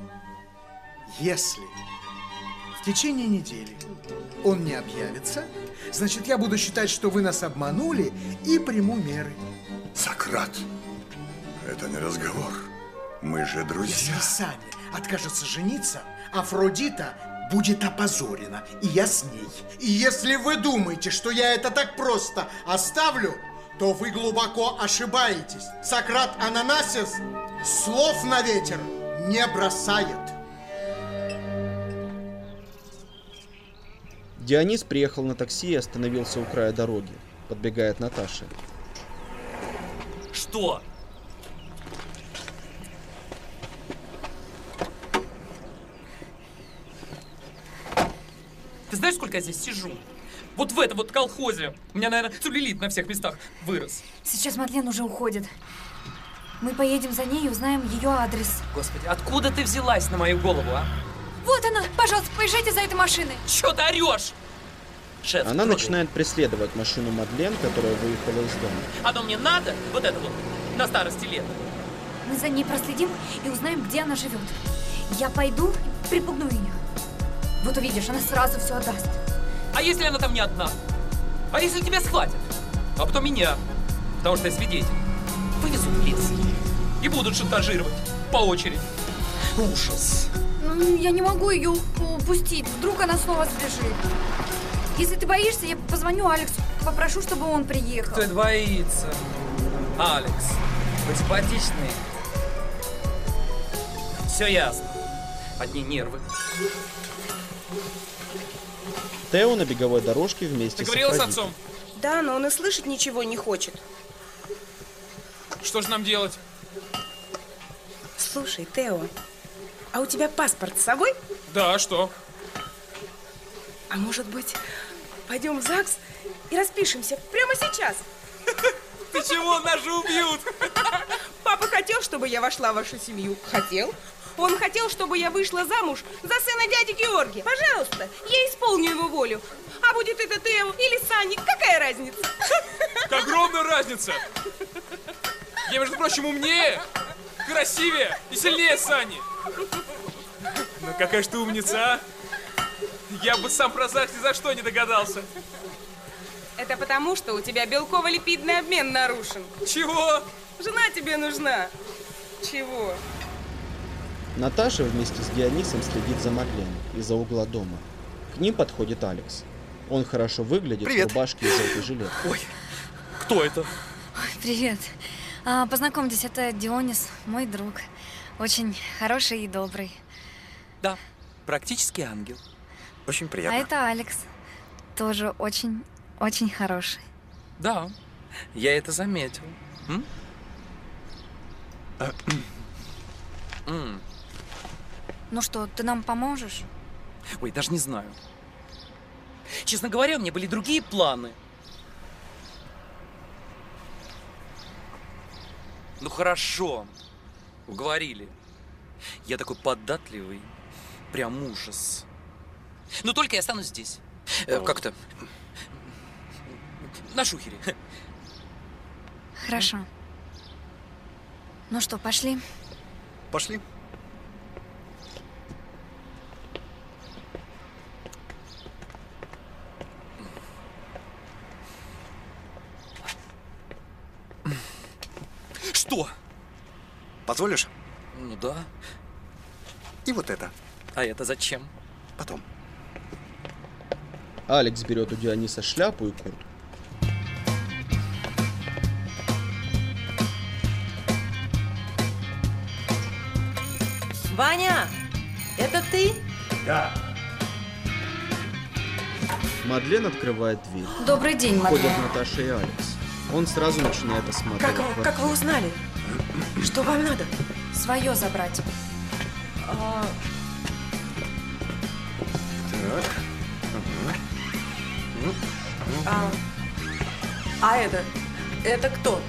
Speaker 13: Если в течение недели он не объявится, значит, я буду считать, что вы нас обманули, и приму меры.
Speaker 3: Сократ, это не разговор. Мы же друзья.
Speaker 13: Если Саня откажется жениться, Афродита будет опозорена, и я с ней. И если вы думаете, что я это так просто оставлю, то вы глубоко ошибаетесь. Сократ Ананасис слов на ветер не бросает.
Speaker 1: Дионис приехал на такси и остановился у края дороги. Подбегает Наташа.
Speaker 5: Что? Ты знаешь, сколько я здесь сижу? Вот в этом вот колхозе. У меня, наверное, целлюлит на всех местах вырос.
Speaker 4: Сейчас Мадлен уже уходит. Мы поедем за ней и узнаем ее адрес.
Speaker 5: Господи, откуда ты взялась на мою голову, а?
Speaker 4: Вот она! Пожалуйста, поезжайте за этой машиной.
Speaker 5: Чё ты орешь? Шеф,
Speaker 1: Она
Speaker 5: трогай.
Speaker 1: начинает преследовать машину Мадлен, которая выехала из дома.
Speaker 5: Оно мне надо? Вот это вот. На старости лет.
Speaker 4: Мы за ней проследим и узнаем, где она живет. Я пойду и припугну ее. Вот увидишь, она сразу все отдаст.
Speaker 5: А если она там не одна? А если тебя схватят? А потом меня, потому что я свидетель. Вынесут в лес и будут шантажировать по очереди. Ужас.
Speaker 4: Ну, я не могу ее упустить. Вдруг она снова сбежит. Если ты боишься, я позвоню Алексу, попрошу, чтобы он приехал.
Speaker 5: Кто боится? Алекс. Вы симпатичный. Все ясно. Одни нервы.
Speaker 1: Тео на беговой дорожке вместе
Speaker 21: Ты
Speaker 1: с
Speaker 21: говорила с
Speaker 1: Афродитой.
Speaker 21: отцом?
Speaker 9: Да, но он и слышать ничего не хочет.
Speaker 21: Что же нам делать?
Speaker 9: Слушай, Тео, а у тебя паспорт с собой?
Speaker 21: Да, что?
Speaker 9: А может быть, пойдем в ЗАГС и распишемся прямо сейчас?
Speaker 21: Ты чего? Нас же убьют!
Speaker 9: Папа хотел, чтобы я вошла в вашу семью. Хотел. Он хотел, чтобы я вышла замуж за сына дяди Георгия. Пожалуйста, я исполню его волю. А будет это Тео или Санни, какая разница?
Speaker 21: Огромная разница! Я, между прочим, умнее, красивее и сильнее Сани. Ну какая ж ты умница, а? Я бы сам про ЗАГС ни за что не догадался.
Speaker 9: Это потому, что у тебя белково-липидный обмен нарушен.
Speaker 21: Чего?
Speaker 9: Жена тебе нужна. Чего?
Speaker 1: Наташа вместе с Дионисом следит за Мадлен из-за угла дома. К ним подходит Алекс. Он хорошо выглядит
Speaker 19: Привет.
Speaker 1: в рубашке и желтой жилетке.
Speaker 5: Ой, кто это?
Speaker 4: Ой, привет. А, познакомьтесь, это Дионис, мой друг. Очень хороший и добрый.
Speaker 5: Да, практически ангел.
Speaker 19: Очень
Speaker 4: А
Speaker 19: приятно.
Speaker 4: это Алекс. Тоже очень, очень хороший.
Speaker 5: Да, я это заметил. М? М.
Speaker 4: Ну что, ты нам поможешь?
Speaker 5: Ой, даже не знаю. Честно говоря, у меня были другие планы. Ну хорошо, уговорили. Я такой податливый, прям ужас. Но только я останусь здесь. Э, как-то на шухере.
Speaker 4: Хорошо. Ну что, пошли?
Speaker 19: Пошли.
Speaker 5: Что?
Speaker 19: Позволишь?
Speaker 5: Ну да.
Speaker 19: И вот это.
Speaker 5: А это зачем?
Speaker 19: Потом.
Speaker 1: Алекс берет у Диониса шляпу и куртку.
Speaker 7: Ваня, это ты?
Speaker 16: Да.
Speaker 1: Мадлен открывает дверь.
Speaker 4: Добрый день, Мадлен.
Speaker 1: Входят Наташа и Алекс. Он сразу начинает осматривать
Speaker 7: Как,
Speaker 1: квартиру.
Speaker 7: как вы узнали? Что вам надо?
Speaker 4: Свое забрать.
Speaker 7: А,
Speaker 19: Так. Ага.
Speaker 7: а, а это? Это кто?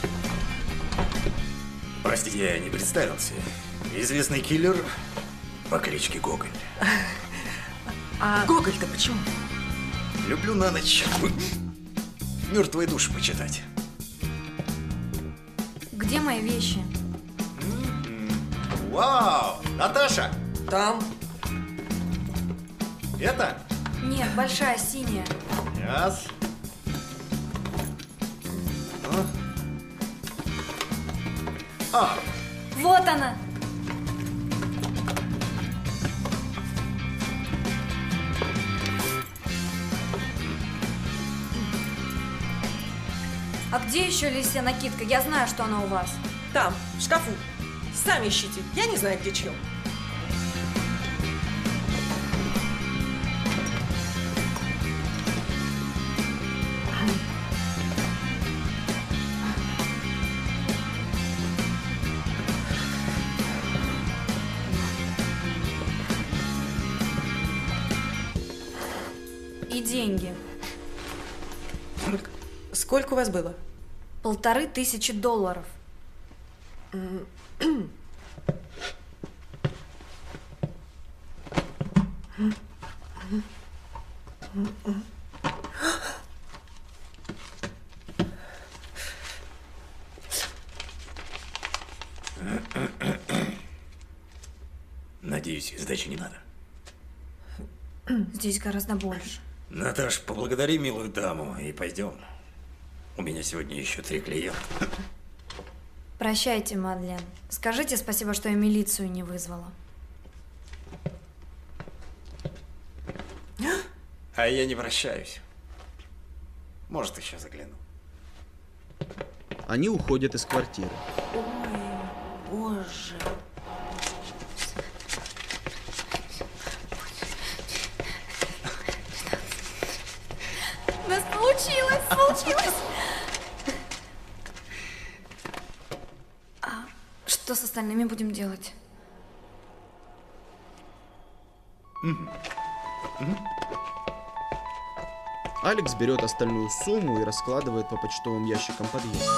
Speaker 22: Простите, я не представился. Известный киллер по кличке Гоголь.
Speaker 7: А Гоголь-то почему?
Speaker 22: Люблю на ночь мертвые души почитать.
Speaker 4: Где мои вещи?
Speaker 19: Вау! Наташа!
Speaker 7: Там.
Speaker 19: Это?
Speaker 4: Нет, большая, синяя.
Speaker 19: Яс. А,
Speaker 4: Вот она! А где еще лисья накидка? Я знаю, что она у вас.
Speaker 7: Там, в шкафу. Сами ищите. Я не знаю, где чье.
Speaker 4: И деньги.
Speaker 7: Сколько, сколько у вас было?
Speaker 4: Полторы тысячи долларов.
Speaker 22: Здесь сдачи не надо.
Speaker 4: Здесь гораздо больше.
Speaker 22: Наташ, поблагодари милую даму и пойдем. У меня сегодня еще три клиента.
Speaker 4: Прощайте, Мадлен. Скажите спасибо, что я милицию не вызвала.
Speaker 22: А я не прощаюсь. Может, еще загляну.
Speaker 1: Они уходят из квартиры.
Speaker 23: Ой, боже.
Speaker 4: У нас получилось, получилось! А что с остальными будем делать?
Speaker 1: Алекс берет остальную сумму и раскладывает по почтовым ящикам подъезда.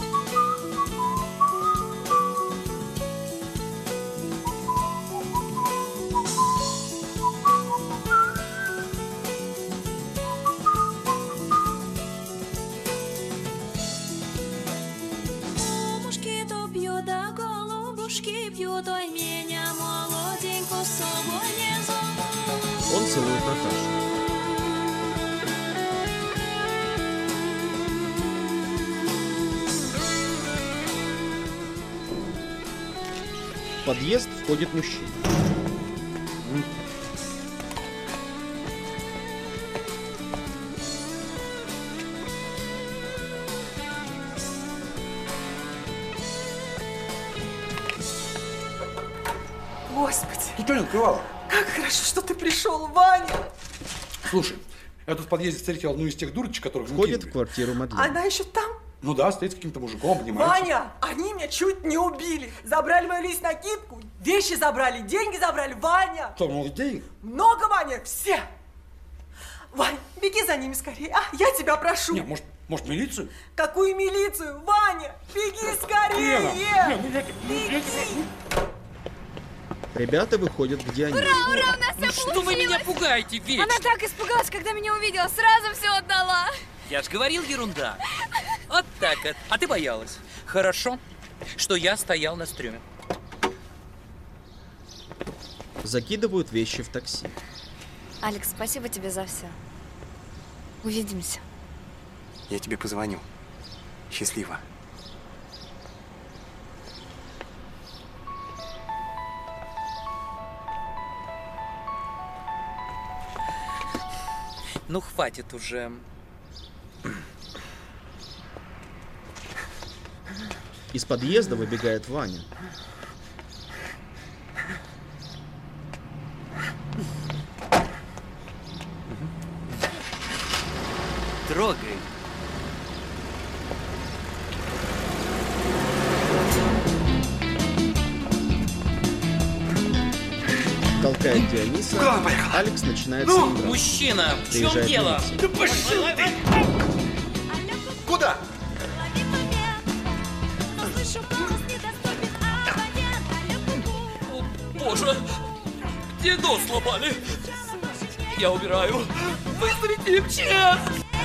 Speaker 1: Он целует Наташу. В подъезд входит мужчина.
Speaker 23: Господи,
Speaker 10: Ты что не открывала?
Speaker 23: как хорошо, что ты пришел, Ваня.
Speaker 10: Слушай, я тут в подъезде встретил одну из тех дурочек, которых мы
Speaker 1: Входит
Speaker 10: кинули.
Speaker 1: в квартиру Мадлен.
Speaker 23: Она еще там?
Speaker 10: Ну да, стоит с каким-то мужиком, обнимается.
Speaker 23: Ваня, они меня чуть не убили. Забрали мою лист-накидку, вещи забрали, деньги забрали. Ваня!
Speaker 10: Что, много денег?
Speaker 23: Много, Ваня, все. Вань, беги за ними скорее, а? Я тебя прошу.
Speaker 10: Не, может, может милицию?
Speaker 23: Какую милицию? Ваня, беги скорее!
Speaker 10: Лена, Лена, я тебя-
Speaker 23: Беги!
Speaker 10: я тебя-
Speaker 1: Ребята выходят, где они.
Speaker 4: Ура, ура, у нас
Speaker 5: Ну
Speaker 4: все
Speaker 5: что вы меня пугаете вечно?
Speaker 4: Она так испугалась, когда меня увидела, сразу все отдала.
Speaker 5: Я ж говорил, ерунда. Вот так вот. А ты боялась. Хорошо, что я стоял на стреме.
Speaker 1: Закидывают вещи в такси.
Speaker 4: Алекс, спасибо тебе за все. Увидимся.
Speaker 11: Я тебе позвоню. Счастливо.
Speaker 5: Ну, хватит уже.
Speaker 1: Из подъезда выбегает Ваня.
Speaker 5: Трогай.
Speaker 1: Толкает Диониса.
Speaker 5: Куда она поехала?
Speaker 1: Алекс начинает
Speaker 5: Ну,
Speaker 1: с ним драться.
Speaker 5: мужчина, в чем
Speaker 1: Приезжает
Speaker 5: дело?
Speaker 1: милиция.
Speaker 5: Да пошел ты!
Speaker 11: Куда?
Speaker 5: О, боже! Где нос сломали? Я убираю. Вызовите МЧС!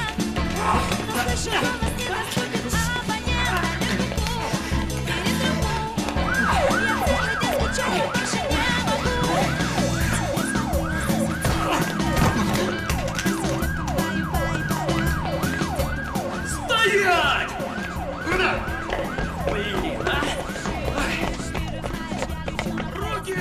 Speaker 18: Стоять! Куда? Блин, а? Руки!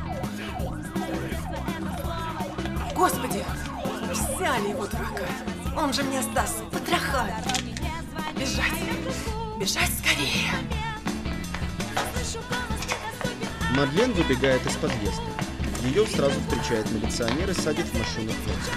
Speaker 23: Господи, взяли его, дурака. Он же меня сдаст, потрахает. Бежать, бежать скорее.
Speaker 1: Мадлен выбегает из подъезда. Ее сразу встречает милиционер и садит в машину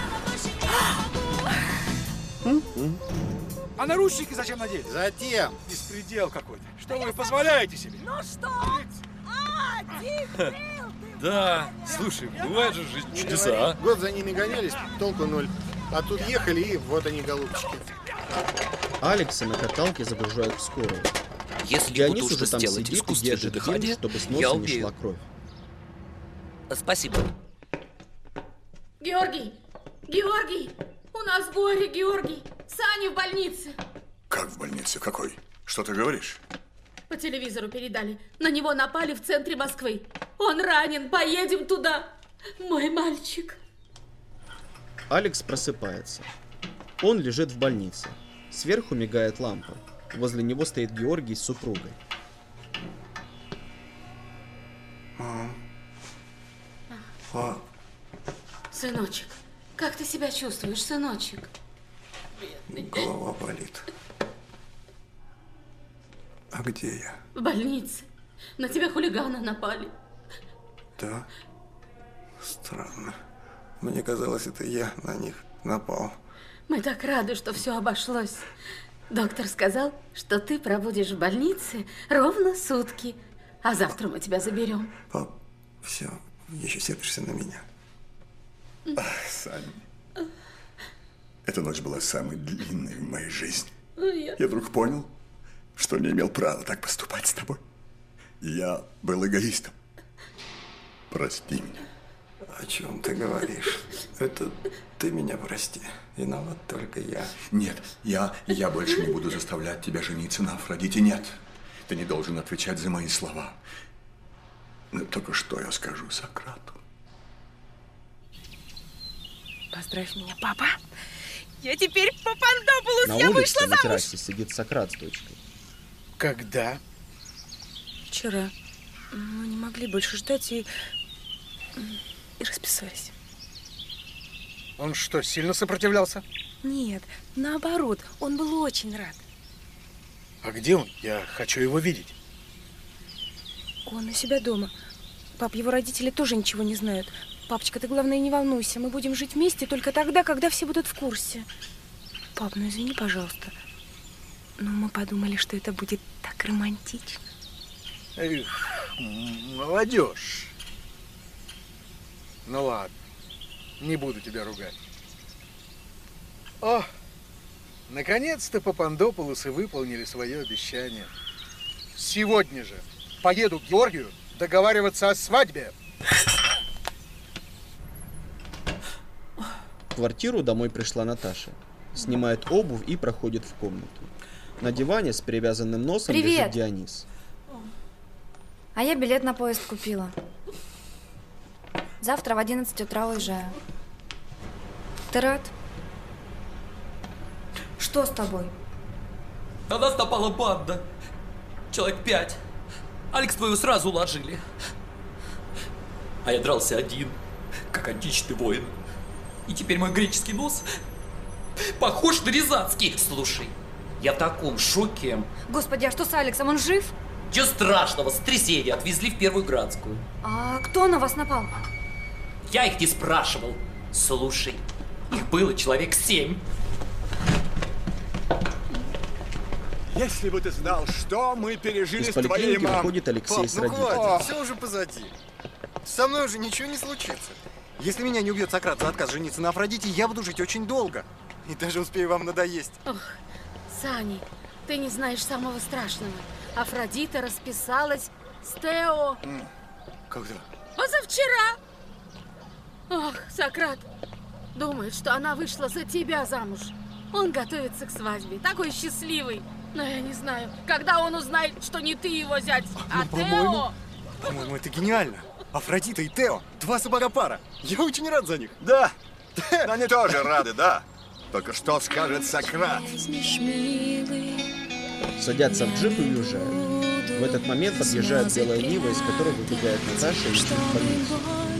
Speaker 1: Флотса.
Speaker 10: А наручники зачем надели?
Speaker 13: Затем.
Speaker 10: Беспредел какой-то. Что вы позволяете себе?
Speaker 23: Ну что? А, дебил!
Speaker 21: Да, слушай, бывает же жизнь чудеса, а?
Speaker 13: Год за ними гонялись, толку ноль. А тут ехали, и вот они, голубчики.
Speaker 1: Алекса на каталке загружают в скорую.
Speaker 5: Если
Speaker 1: Дионис
Speaker 5: буду
Speaker 1: уже
Speaker 5: уже
Speaker 1: там
Speaker 5: сделать
Speaker 1: сидит и
Speaker 5: искусственное
Speaker 1: держит
Speaker 5: дыхание,
Speaker 1: фильм, чтобы с
Speaker 5: я
Speaker 1: носа не
Speaker 5: убью.
Speaker 1: шла кровь.
Speaker 5: Спасибо.
Speaker 17: Георгий! Георгий! У нас горе, Георгий! Саня в больнице!
Speaker 16: Как в больнице? Какой? Что ты говоришь?
Speaker 17: По телевизору передали. На него напали в центре Москвы. Он ранен, поедем туда. Мой мальчик.
Speaker 1: Алекс просыпается. Он лежит в больнице. Сверху мигает лампа. Возле него стоит Георгий с супругой.
Speaker 19: Мам. Пап.
Speaker 17: Сыночек, как ты себя чувствуешь, сыночек?
Speaker 19: Голова болит. А где я?
Speaker 17: В больнице. На тебя хулиганы напали.
Speaker 19: Да? Странно. Мне казалось, это я на них напал.
Speaker 17: Мы так рады, что все обошлось. Доктор сказал, что ты пробудешь в больнице ровно сутки. А завтра мы тебя заберем.
Speaker 19: Пап, все, еще сердишься на меня.
Speaker 16: Ах, Саня. Эта ночь была самой длинной в моей жизни.
Speaker 17: Я...
Speaker 16: Я вдруг понял, что не имел права так поступать с тобой. Я был эгоистом. Прости меня.
Speaker 19: О чем ты говоришь? Это ты меня прости. Виноват только я.
Speaker 16: Нет, я, я больше не буду заставлять тебя жениться на Афродите. Нет, ты не должен отвечать за мои слова. Но только что я скажу Сократу?
Speaker 9: Поздравь меня, папа. Я теперь Папандопулос,
Speaker 1: На
Speaker 9: я
Speaker 1: улице
Speaker 9: вышла
Speaker 1: на
Speaker 9: замуж.
Speaker 1: террасе сидит Сократ с дочкой.
Speaker 10: Когда?
Speaker 9: Вчера. Мы не могли больше ждать и... и расписались.
Speaker 10: Он что, сильно сопротивлялся?
Speaker 9: Нет, наоборот, он был очень рад.
Speaker 10: А где он? Я хочу его видеть.
Speaker 9: Он у себя дома. Пап, его родители тоже ничего не знают. Папочка, ты, главное, не волнуйся. Мы будем жить вместе только тогда, когда все будут в курсе. Пап, ну извини, пожалуйста. Но мы подумали, что это будет так романтично.
Speaker 10: Эх, молодежь. Ну ладно, не буду тебя ругать. О, наконец-то Папандопулосы выполнили свое обещание. Сегодня же поеду к Георгию договариваться о свадьбе.
Speaker 1: В квартиру домой пришла Наташа. Снимает обувь и проходит в комнату. На диване с перевязанным носом
Speaker 4: Привет.
Speaker 1: лежит Дионис.
Speaker 4: А я билет на поезд купила. Завтра в одиннадцать утра уезжаю. Ты рад? Что с тобой?
Speaker 5: На нас напала банда. Человек пять. Алекс твою сразу уложили. А я дрался один, как античный воин. И теперь мой греческий нос похож на рязанский. Слушай, я в таком шоке.
Speaker 4: Господи, а что с Алексом? Он жив?
Speaker 5: Чего страшного, сотрясение, отвезли в Первую Градскую.
Speaker 4: А кто на вас напал?
Speaker 5: Я их не спрашивал. Слушай, их было человек семь.
Speaker 3: Если бы ты знал, что мы пережили
Speaker 1: Из
Speaker 3: с твоей
Speaker 1: поликлиники
Speaker 3: мамой.
Speaker 1: выходит Алексей
Speaker 19: Пап,
Speaker 1: с
Speaker 19: ну
Speaker 1: родителями.
Speaker 19: хватит, все уже позади. Со мной уже ничего не случится. Если меня не убьет Сократ за отказ жениться на Афродите, я буду жить очень долго. И даже успею вам надоесть.
Speaker 17: Ох, Сани, ты не знаешь самого страшного. Афродита расписалась с Тео.
Speaker 19: Когда?
Speaker 17: Позавчера. Ох, Сократ думает, что она вышла за тебя замуж. Он готовится к свадьбе, такой счастливый. Но я не знаю, когда он узнает, что не ты его зять, а
Speaker 19: Ну, по-моему,
Speaker 17: Тео.
Speaker 19: по-моему, это гениально. Афродита и Тео, два сапога пара. Я очень рад за них.
Speaker 3: Да, они тоже рады, да. Только что скажет Сократ?
Speaker 1: Садятся в джип и уезжают. В этот момент подъезжает белая Нива, из которой выбегает Наташа и едет в больницу.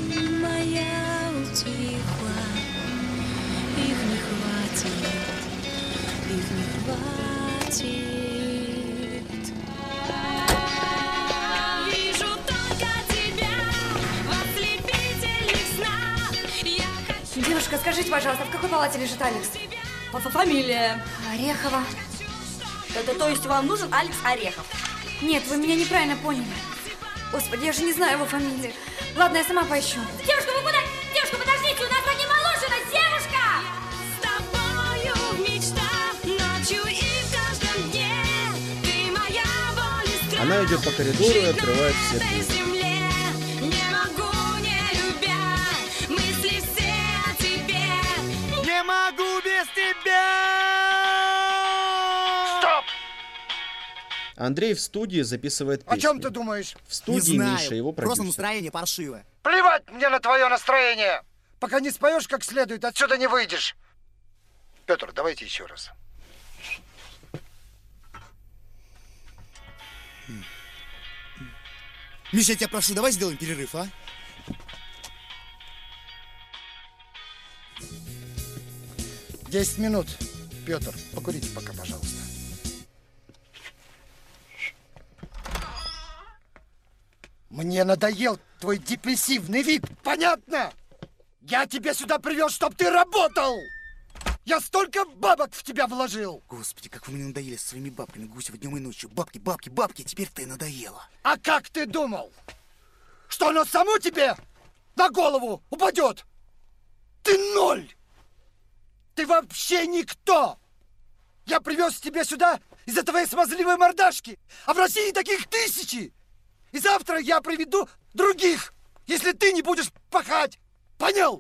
Speaker 4: Девушка, скажите, пожалуйста, в какой палате лежит Алекс?
Speaker 14: Фамилия.
Speaker 4: Орехова.
Speaker 14: Это то есть вам нужен Алекс Орехов?
Speaker 4: Нет, вы меня неправильно поняли. Господи, я же не знаю его фамилии. Ладно, я сама поищу.
Speaker 14: Девушка, вы куда? Девушка, подождите, у нас одни молодежь, девушка!
Speaker 18: С тобою в мечтах, ночью и в каждом дне. Ты моя боль и страх.
Speaker 1: Она идет по коридору и открывает все
Speaker 18: На этой
Speaker 1: двери.
Speaker 18: земле не могу, не любя, мысли все о тебе.
Speaker 13: Не могу без тебя! Стоп!
Speaker 1: Андрей в студии записывает песню.
Speaker 13: О чем ты думаешь?
Speaker 1: В студии
Speaker 8: Не знаю.
Speaker 1: Миша, его продюсер.
Speaker 8: Просто настроение паршивое.
Speaker 13: Плевать мне на твое настроение! Пока не споешь как следует, отсюда не выйдешь. Петр, давайте еще раз.
Speaker 8: Миша, я тебя прошу, давай сделаем перерыв, а?
Speaker 13: Десять минут. Петр, покурите пока, пожалуйста. Мне надоел твой депрессивный вид, понятно? Я тебя сюда привез, чтоб ты работал! Я столько бабок в тебя вложил!
Speaker 8: Господи, как вы мне надоели со своими бабками, Гусева, днем и ночью. Бабки, бабки, бабки, теперь ты надоела.
Speaker 13: А как ты думал? Что оно само тебе на голову упадет? Ты ноль! Ты вообще никто! Я привез тебя сюда из-за твоей смазливой мордашки, а в России таких тысячи! И завтра я приведу других, если ты не будешь пахать. Понял?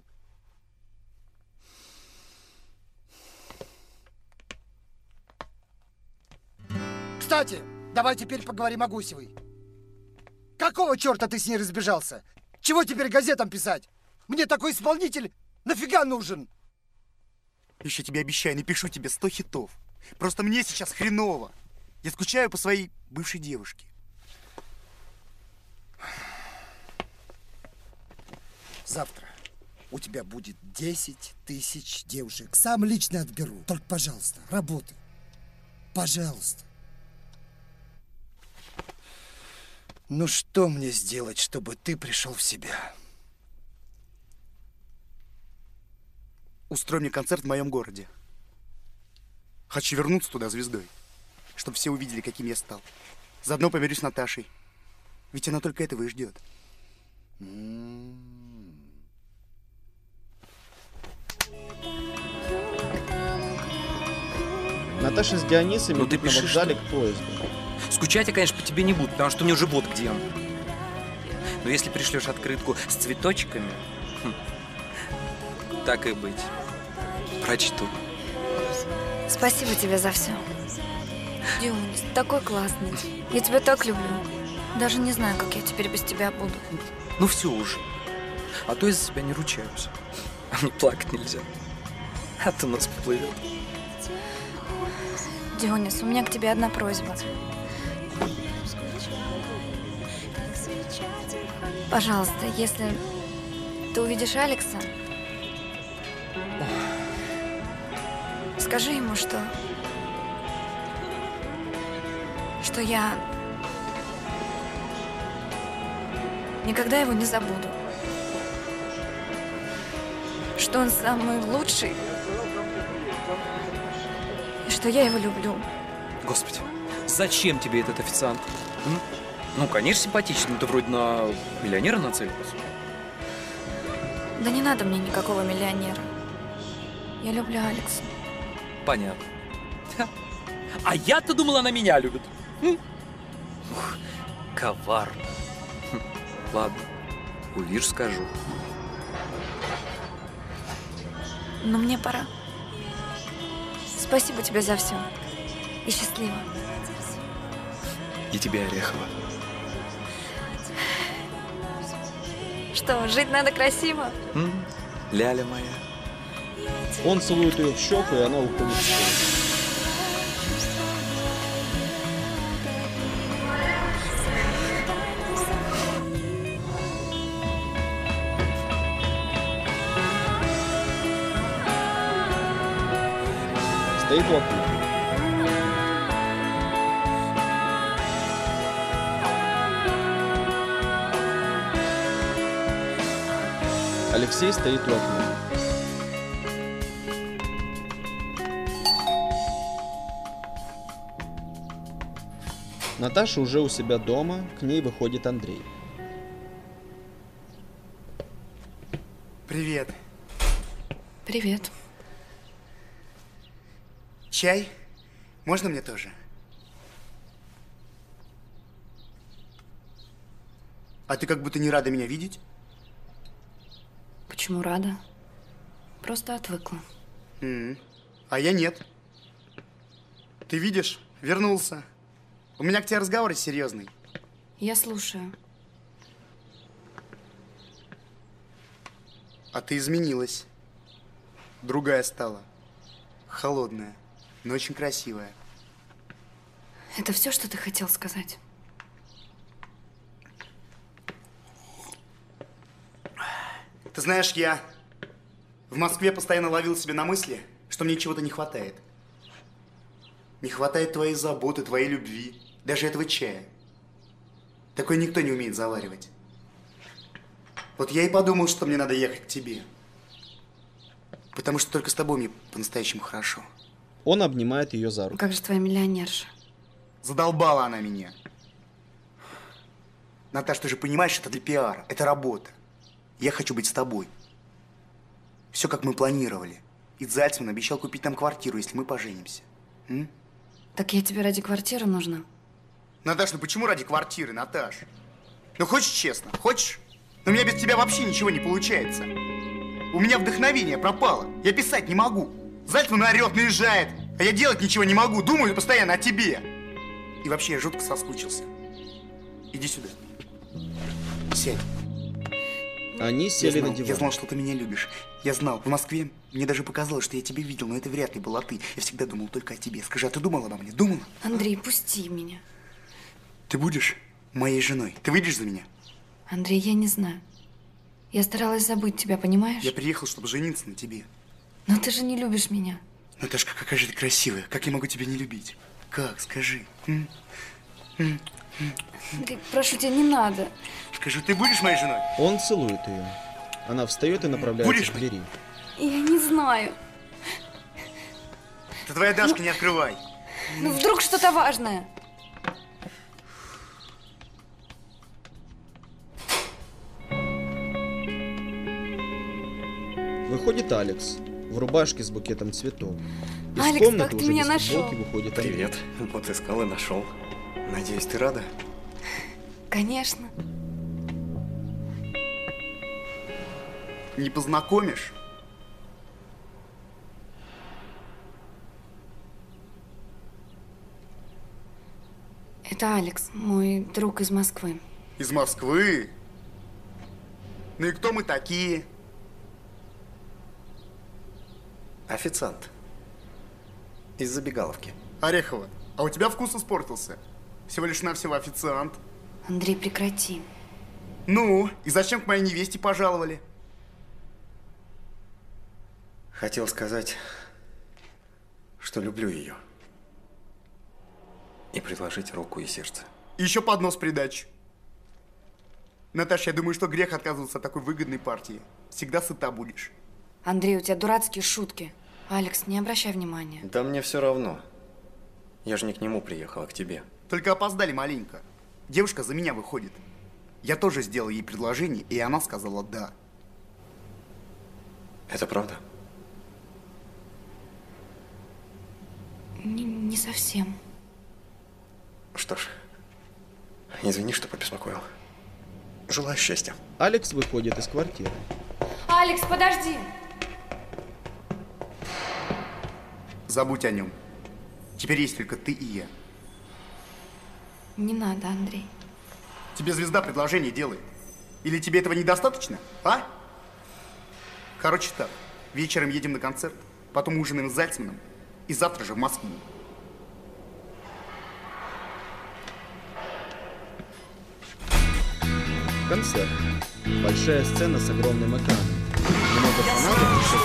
Speaker 13: Кстати, давай теперь поговорим о Гусевой. Какого черта ты с ней разбежался? Чего теперь газетам писать? Мне такой исполнитель нафига нужен?
Speaker 11: Еще тебе обещаю, напишу тебе сто хитов. Просто мне сейчас хреново. Я скучаю по своей бывшей девушке.
Speaker 13: Завтра у тебя будет десять тысяч девушек. Сам лично отберу. Только, пожалуйста, работай. Пожалуйста. Ну что мне сделать, чтобы ты пришел в себя?
Speaker 11: Устрой мне концерт в моем городе. Хочу вернуться туда звездой, чтобы все увидели, каким я стал. Заодно помирюсь с Наташей. Ведь она только этого и ждет.
Speaker 1: Наташа с Дионисом
Speaker 5: Ну, ты
Speaker 1: идут на
Speaker 5: пиши,
Speaker 1: вокзале
Speaker 5: что?
Speaker 1: к поезду.
Speaker 5: Скучать я, конечно, по тебе не буду, потому что у меня уже вот где он. Но если пришлешь открытку с цветочками, хм, так и быть. Прочту.
Speaker 4: Спасибо тебе за все. Дионис, ты такой классный. Я тебя так люблю. Даже не знаю, как я теперь без тебя буду.
Speaker 5: Ну все уже. А то из-за себя не ручаюсь. А мне плакать нельзя. А то нос поплывет.
Speaker 4: Дионис, у меня к тебе одна просьба. Пожалуйста, если ты увидишь Алекса, скажи ему, что... что я никогда его не забуду. Что он самый лучший. И что я его люблю.
Speaker 5: Господи, зачем тебе этот официант? М? Ну, конечно, симпатичный, но ты вроде на миллионера нацелился.
Speaker 4: Да не надо мне никакого миллионера. Я люблю Алекса.
Speaker 5: Понятно. А я-то думала, она меня любит. М? Ух, коварно. Хм, ладно, увижу, скажу.
Speaker 4: Но мне пора. Спасибо тебе за все. И счастливо.
Speaker 5: И тебе, Орехова.
Speaker 4: Что, жить надо красиво?
Speaker 5: М? Ляля моя.
Speaker 1: Он целует ее в щеку, и она уходит в поезд. Стоит у окна. Алексей стоит у окна. Наташа уже у себя дома, к ней выходит Андрей.
Speaker 11: Привет.
Speaker 4: Привет.
Speaker 11: Чай? Можно мне тоже? А ты как будто не рада меня видеть?
Speaker 4: Почему рада? Просто отвыкла.
Speaker 11: М-м. А я нет. Ты видишь, вернулся. У меня к тебе разговор серьезный.
Speaker 4: Я слушаю.
Speaker 11: А ты изменилась. Другая стала. Холодная, но очень красивая.
Speaker 4: Это все, что ты хотел сказать?
Speaker 11: Ты знаешь, я в Москве постоянно ловил себя на мысли, что мне чего-то не хватает. Не хватает твоей заботы, твоей любви, даже этого чая. Такой никто не умеет заваривать. Вот я и подумал, что мне надо ехать к тебе. Потому что только с тобой мне по-настоящему хорошо.
Speaker 1: Он обнимает ее за руку.
Speaker 4: Как же твоя миллионерша?
Speaker 11: Задолбала она меня. Наташ, ты же понимаешь, это для пиара, это работа. Я хочу быть с тобой. Все, как мы планировали. И Зальцман обещал купить нам квартиру, если мы поженимся. М?
Speaker 4: Так я тебе ради квартиры нужна.
Speaker 11: Наташ, ну почему ради квартиры, Наташ? Ну хочешь честно, хочешь? Но у меня без тебя вообще ничего не получается. У меня вдохновение пропало. Я писать не могу. Зальцман орет, наезжает. А я делать ничего не могу. Думаю постоянно о тебе. И вообще я жутко соскучился. Иди сюда. Сядь.
Speaker 1: Они сели
Speaker 11: я знал,
Speaker 1: на диван.
Speaker 11: Я знал, что ты меня любишь. Я знал. В Москве мне даже показалось, что я тебя видел, но это вряд ли была ты. Я всегда думал только о тебе. Скажи, а ты думала обо мне? Думала?
Speaker 4: Андрей, пусти меня.
Speaker 11: Ты будешь моей женой? Ты выйдешь за меня?
Speaker 4: Андрей, я не знаю. Я старалась забыть тебя, понимаешь?
Speaker 11: Я приехал, чтобы жениться на тебе.
Speaker 4: Но ты же не любишь меня.
Speaker 11: Наташка, какая же ты красивая. Как я могу тебя не любить? Как? Скажи. М? М? М?
Speaker 4: Андрей, прошу тебя, не надо.
Speaker 11: Скажи, ты будешь моей женой?
Speaker 1: Он целует ее. Она встает и направляется
Speaker 11: Будешь
Speaker 1: к двери.
Speaker 4: Я не знаю.
Speaker 11: Это твоя Дашка, не открывай.
Speaker 4: Ну, вдруг что-то важное.
Speaker 1: Выходит Алекс в рубашке с букетом цветов. Из
Speaker 4: Алекс,
Speaker 1: комнаты
Speaker 4: как ты
Speaker 1: уже
Speaker 4: меня
Speaker 1: без футболки
Speaker 4: нашел?
Speaker 1: выходит Андрей.
Speaker 19: Привет. Вот искал и нашел. Надеюсь, ты рада?
Speaker 4: Конечно.
Speaker 11: Не познакомишь?
Speaker 4: Это Алекс, мой друг из Москвы.
Speaker 11: Из Москвы? Ну и кто мы такие?
Speaker 19: Официант. Из забегаловки.
Speaker 11: Орехова, а у тебя вкус испортился. Всего лишь навсего официант.
Speaker 4: Андрей, прекрати.
Speaker 11: Ну, и зачем к моей невесте пожаловали?
Speaker 19: Хотел сказать, что люблю ее. И предложить руку и сердце.
Speaker 11: И еще поднос придачу. Наташа, я думаю, что грех отказываться от такой выгодной партии. Всегда сыта будешь.
Speaker 4: Андрей, у тебя дурацкие шутки. Алекс, не обращай внимания.
Speaker 19: Да мне все равно. Я же не к нему приехал, а к тебе.
Speaker 11: Только опоздали маленько. Девушка за меня выходит. Я тоже сделал ей предложение, и она сказала «да».
Speaker 19: Это правда?
Speaker 4: Не, не совсем.
Speaker 19: Что ж, извини, что побеспокоил. Желаю счастья.
Speaker 1: Алекс выходит из квартиры.
Speaker 4: Алекс, подожди!
Speaker 11: Забудь о нем. Теперь есть только ты и я.
Speaker 4: Не надо, Андрей.
Speaker 11: Тебе звезда предложение делает. Или тебе этого недостаточно, а? Короче так, вечером едем на концерт, потом ужинаем с Зальцманом и завтра же в Москву.
Speaker 1: Концерт. Большая сцена с огромным экраном. Много фанатов и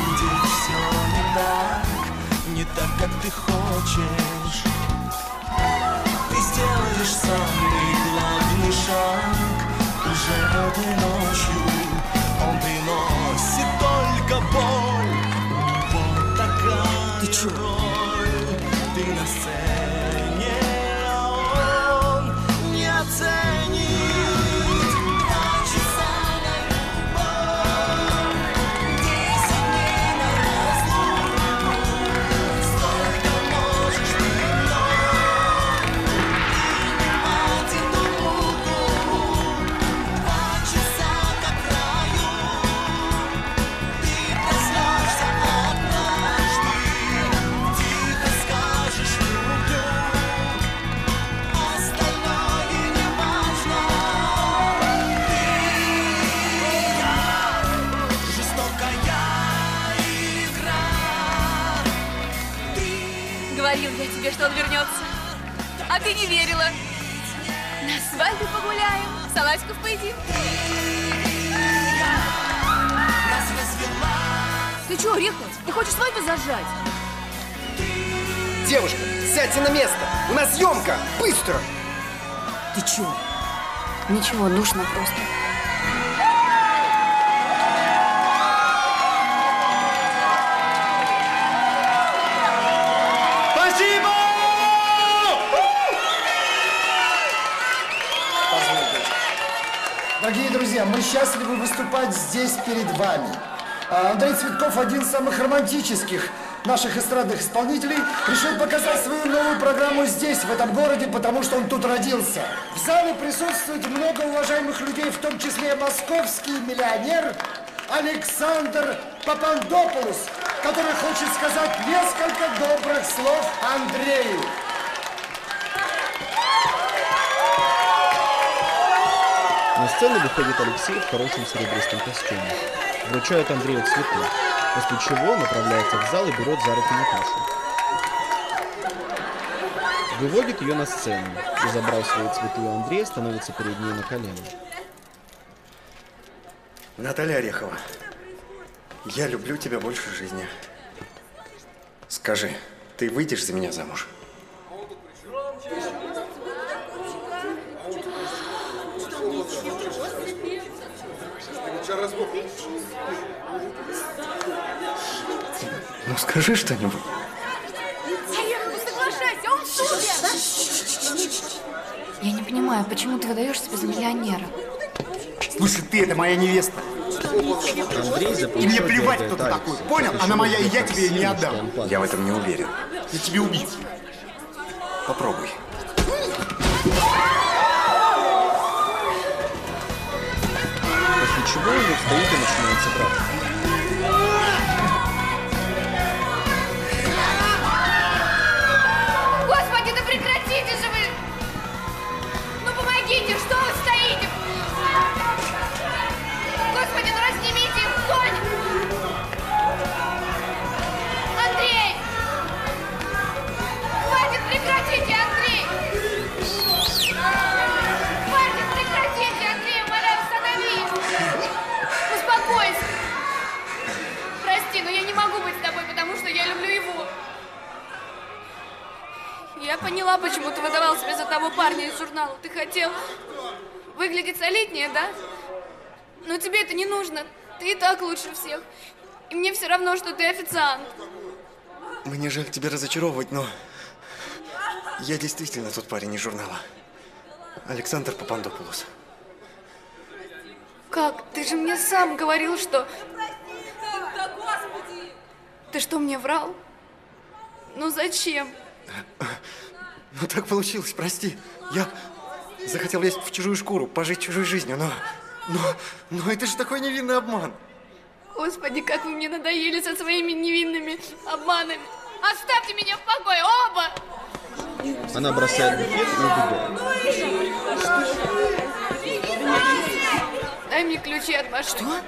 Speaker 1: шуршат.
Speaker 18: Не так, как ты хочешь. Ты сделаешь самый главный шаг. Уже этой ночью он приносит только боль. Вот такая
Speaker 4: ты чё?
Speaker 18: роль. Ты на сцене, а он не оценит. Два часа на любовь, десять дней на разлуку. Сколько можешь ты вновь принимать эту муку? Два часа как
Speaker 6: Говорил я тебе, что он вернется. А ты не верила. На свадьбе погуляем, салатиков поедим. Ты чё, Орехов? Ты хочешь свадьбу зажать?
Speaker 12: Девушка, сядьте на место! У нас съемка! Быстро!
Speaker 4: Ты чё? Ничего, душно просто.
Speaker 12: Спасибо!
Speaker 15: Позвольте. Дорогие друзья, мы счастливы выступать здесь перед вами. А Андрей Цветков, один из самых романтических наших эстрадных исполнителей, решил показать свою новую программу здесь, в этом городе, потому что он тут родился. В зале присутствует много уважаемых людей, в том числе московский миллионер Александр Папандопулос, который хочет сказать несколько добрых слов Андрею.
Speaker 1: На сцену выходит Алексей в хорошем серебристом костюме. Вручает Андрею цветы, после чего направляется в зал и берет за руки Наташу. Выводит ее на сцену и, забрав свои цветы у Андрея, становится перед ней на колено.
Speaker 19: Наталья Орехова, я люблю тебя больше жизни. Скажи, ты выйдешь за меня замуж? Ну скажи что-нибудь.
Speaker 6: Орехов, соглашайся, он супер!
Speaker 4: Я не понимаю, почему ты выдаешь себя за миллионера?
Speaker 11: Слушай, ты это моя невеста. И мне плевать, кто ты такой. Понял? Она моя, и я тебе ее не отдам.
Speaker 19: Я в этом не уверен.
Speaker 11: Я тебе убью.
Speaker 19: Попробуй.
Speaker 1: После чего он встает и начинается драка.
Speaker 14: Господи, да прекратите же вы! Ну помогите, что вы стоите? Господи, ну разнимите их, конь! Андрей! Хватит, прекратите, Андрей! Хватит, прекратите, Андрей, умоляю, остановись! Успокойся! Прости, но я не могу быть с тобой, потому что я люблю его.
Speaker 4: Я поняла, почему ты выдавал себя за того парня из журнала. Ты хотел выглядеть солиднее, да? Но тебе это не нужно. Ты и так лучше всех. И мне все равно, что ты официант.
Speaker 19: Мне жаль тебя разочаровывать, но я действительно тот парень из журнала. Александр Папандопулос.
Speaker 4: Как? Ты же мне сам говорил, что... Ты что, мне врал? Ну зачем?
Speaker 19: Ну так получилось, прости. Я захотел лезть в чужую шкуру, пожить чужой жизнью, но... Но, но это же такой невинный обман.
Speaker 4: Господи, как вы мне надоели со своими невинными обманами. Оставьте меня в покое, оба!
Speaker 1: Она бросает буфет и убегает.
Speaker 4: Дай мне ключи от машины.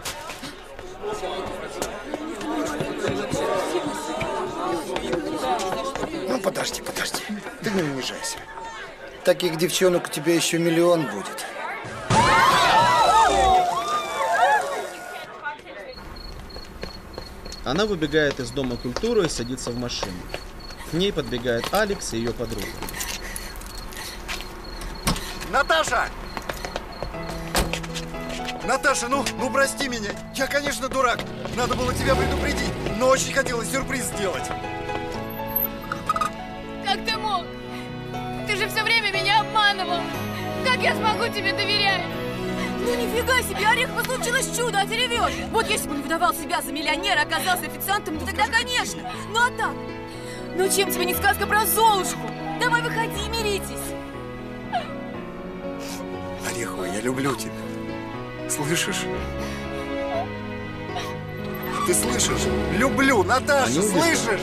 Speaker 15: Ну, подожди, подожди. Ты не унижайся. Таких девчонок у тебя еще миллион будет.
Speaker 1: Она выбегает из Дома культуры и садится в машину. К ней подбегает Алекс и ее подруга.
Speaker 13: Наташа! Наташа, ну, ну прости меня. Я, конечно, дурак. Надо было тебя предупредить, но очень хотелось сюрприз сделать.
Speaker 4: Как ты мог? Ты же все время меня обманывал. Как я смогу тебе доверять?
Speaker 6: Ну нифига себе, Орехова, случилось чудо, а ты ревешь. Вот если бы он выдавал себя за миллионера, оказался официантом, то тогда, конечно. Ну а так? Ну чем тебе не сказка про Золушку? Давай выходи, миритесь.
Speaker 19: Орехова, я люблю тебя. Слышишь?
Speaker 13: Ты слышишь? Люблю, Наташа, слышишь?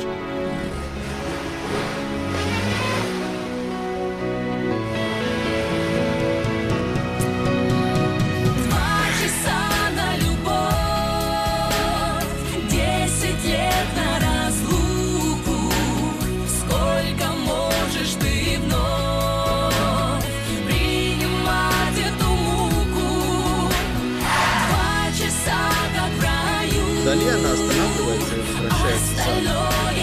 Speaker 18: Десять лет на разлуку, скоро
Speaker 1: Вдали она останавливается и возвращается за ним.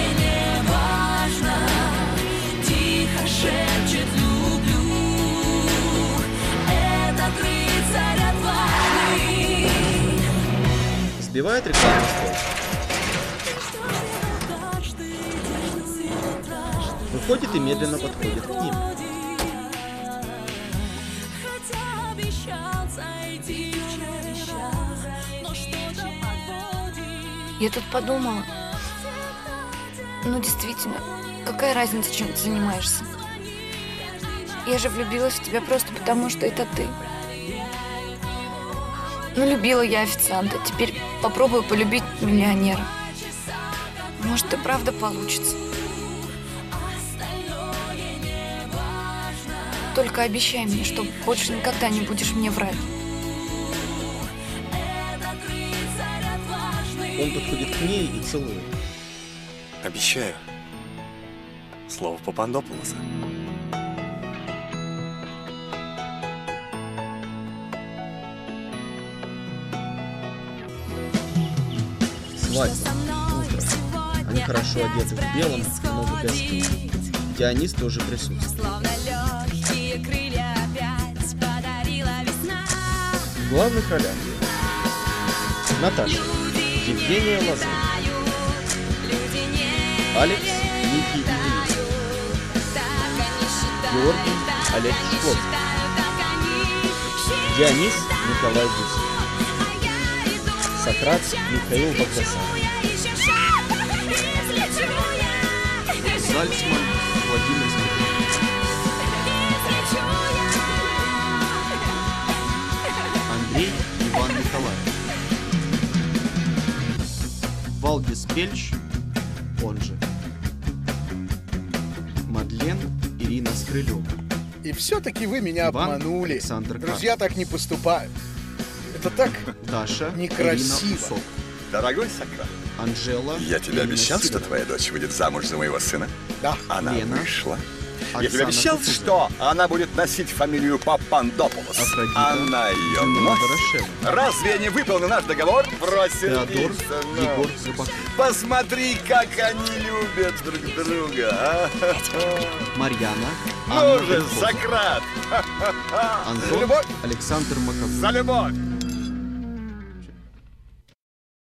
Speaker 18: Тихо шепчет люблю. Этот рыцарь отважный.
Speaker 1: Сбивает рекламный стол. Выходит и медленно подходит к ним.
Speaker 4: Я тут подумала, ну действительно, какая разница, чем ты занимаешься? Я же влюбилась в тебя просто потому, что это ты. Ну, любила я официанта, теперь попробую полюбить миллионера. Может, и правда получится. Только обещай мне, что больше никогда не будешь мне врать.
Speaker 1: Он подходит к ней и целует.
Speaker 19: Обещаю. Слово Папандополоса.
Speaker 1: Свадьба. Утро. Они хорошо одеты в белом, много гостей. Дионис тоже присутствует. В главных ролях Наташа, Евгения Лоза, Алекс, Ники и Денис, Георгий, Олег Шклов, Дионис, Николай Гусев, Сократ, Михаил Багдасаров, Зальцман, Владимир Смирнов, Андрей, Иван Николаев, Валдис Пельч, он же, Мадлен, Ирина Скрылева.
Speaker 10: И все-таки вы меня
Speaker 1: Иван
Speaker 10: обманули.
Speaker 1: Александр
Speaker 10: Друзья так не поступают. Это так
Speaker 1: Даша,
Speaker 10: некрасиво.
Speaker 1: Ирина Усок,
Speaker 3: Дорогой Сократ,
Speaker 1: Анжела,
Speaker 3: я тебе
Speaker 1: Ирина
Speaker 3: обещал, что
Speaker 1: Сидорова.
Speaker 3: твоя дочь выйдет замуж за моего сына?
Speaker 10: Да.
Speaker 3: Она
Speaker 1: Лена,
Speaker 3: вышла. Я
Speaker 1: Оксана
Speaker 3: тебе обещал,
Speaker 1: Кутузова.
Speaker 3: что она будет носить фамилию Папандополос.
Speaker 1: Афродита,
Speaker 3: Она ее
Speaker 1: Юлия
Speaker 3: носит.
Speaker 1: Дорошева.
Speaker 3: Разве я не выполнил наш договор? Бросил
Speaker 1: Теодор,
Speaker 3: пиццу, ну.
Speaker 1: Егор Рыбаков,
Speaker 3: Посмотри, как они любят друг друга, а?
Speaker 1: Марьяна,
Speaker 3: Ну
Speaker 1: Анна
Speaker 3: же,
Speaker 1: Белькова,
Speaker 3: Сократ!
Speaker 1: Антон,
Speaker 10: любовь.
Speaker 1: Александр Маковой,
Speaker 3: За любовь!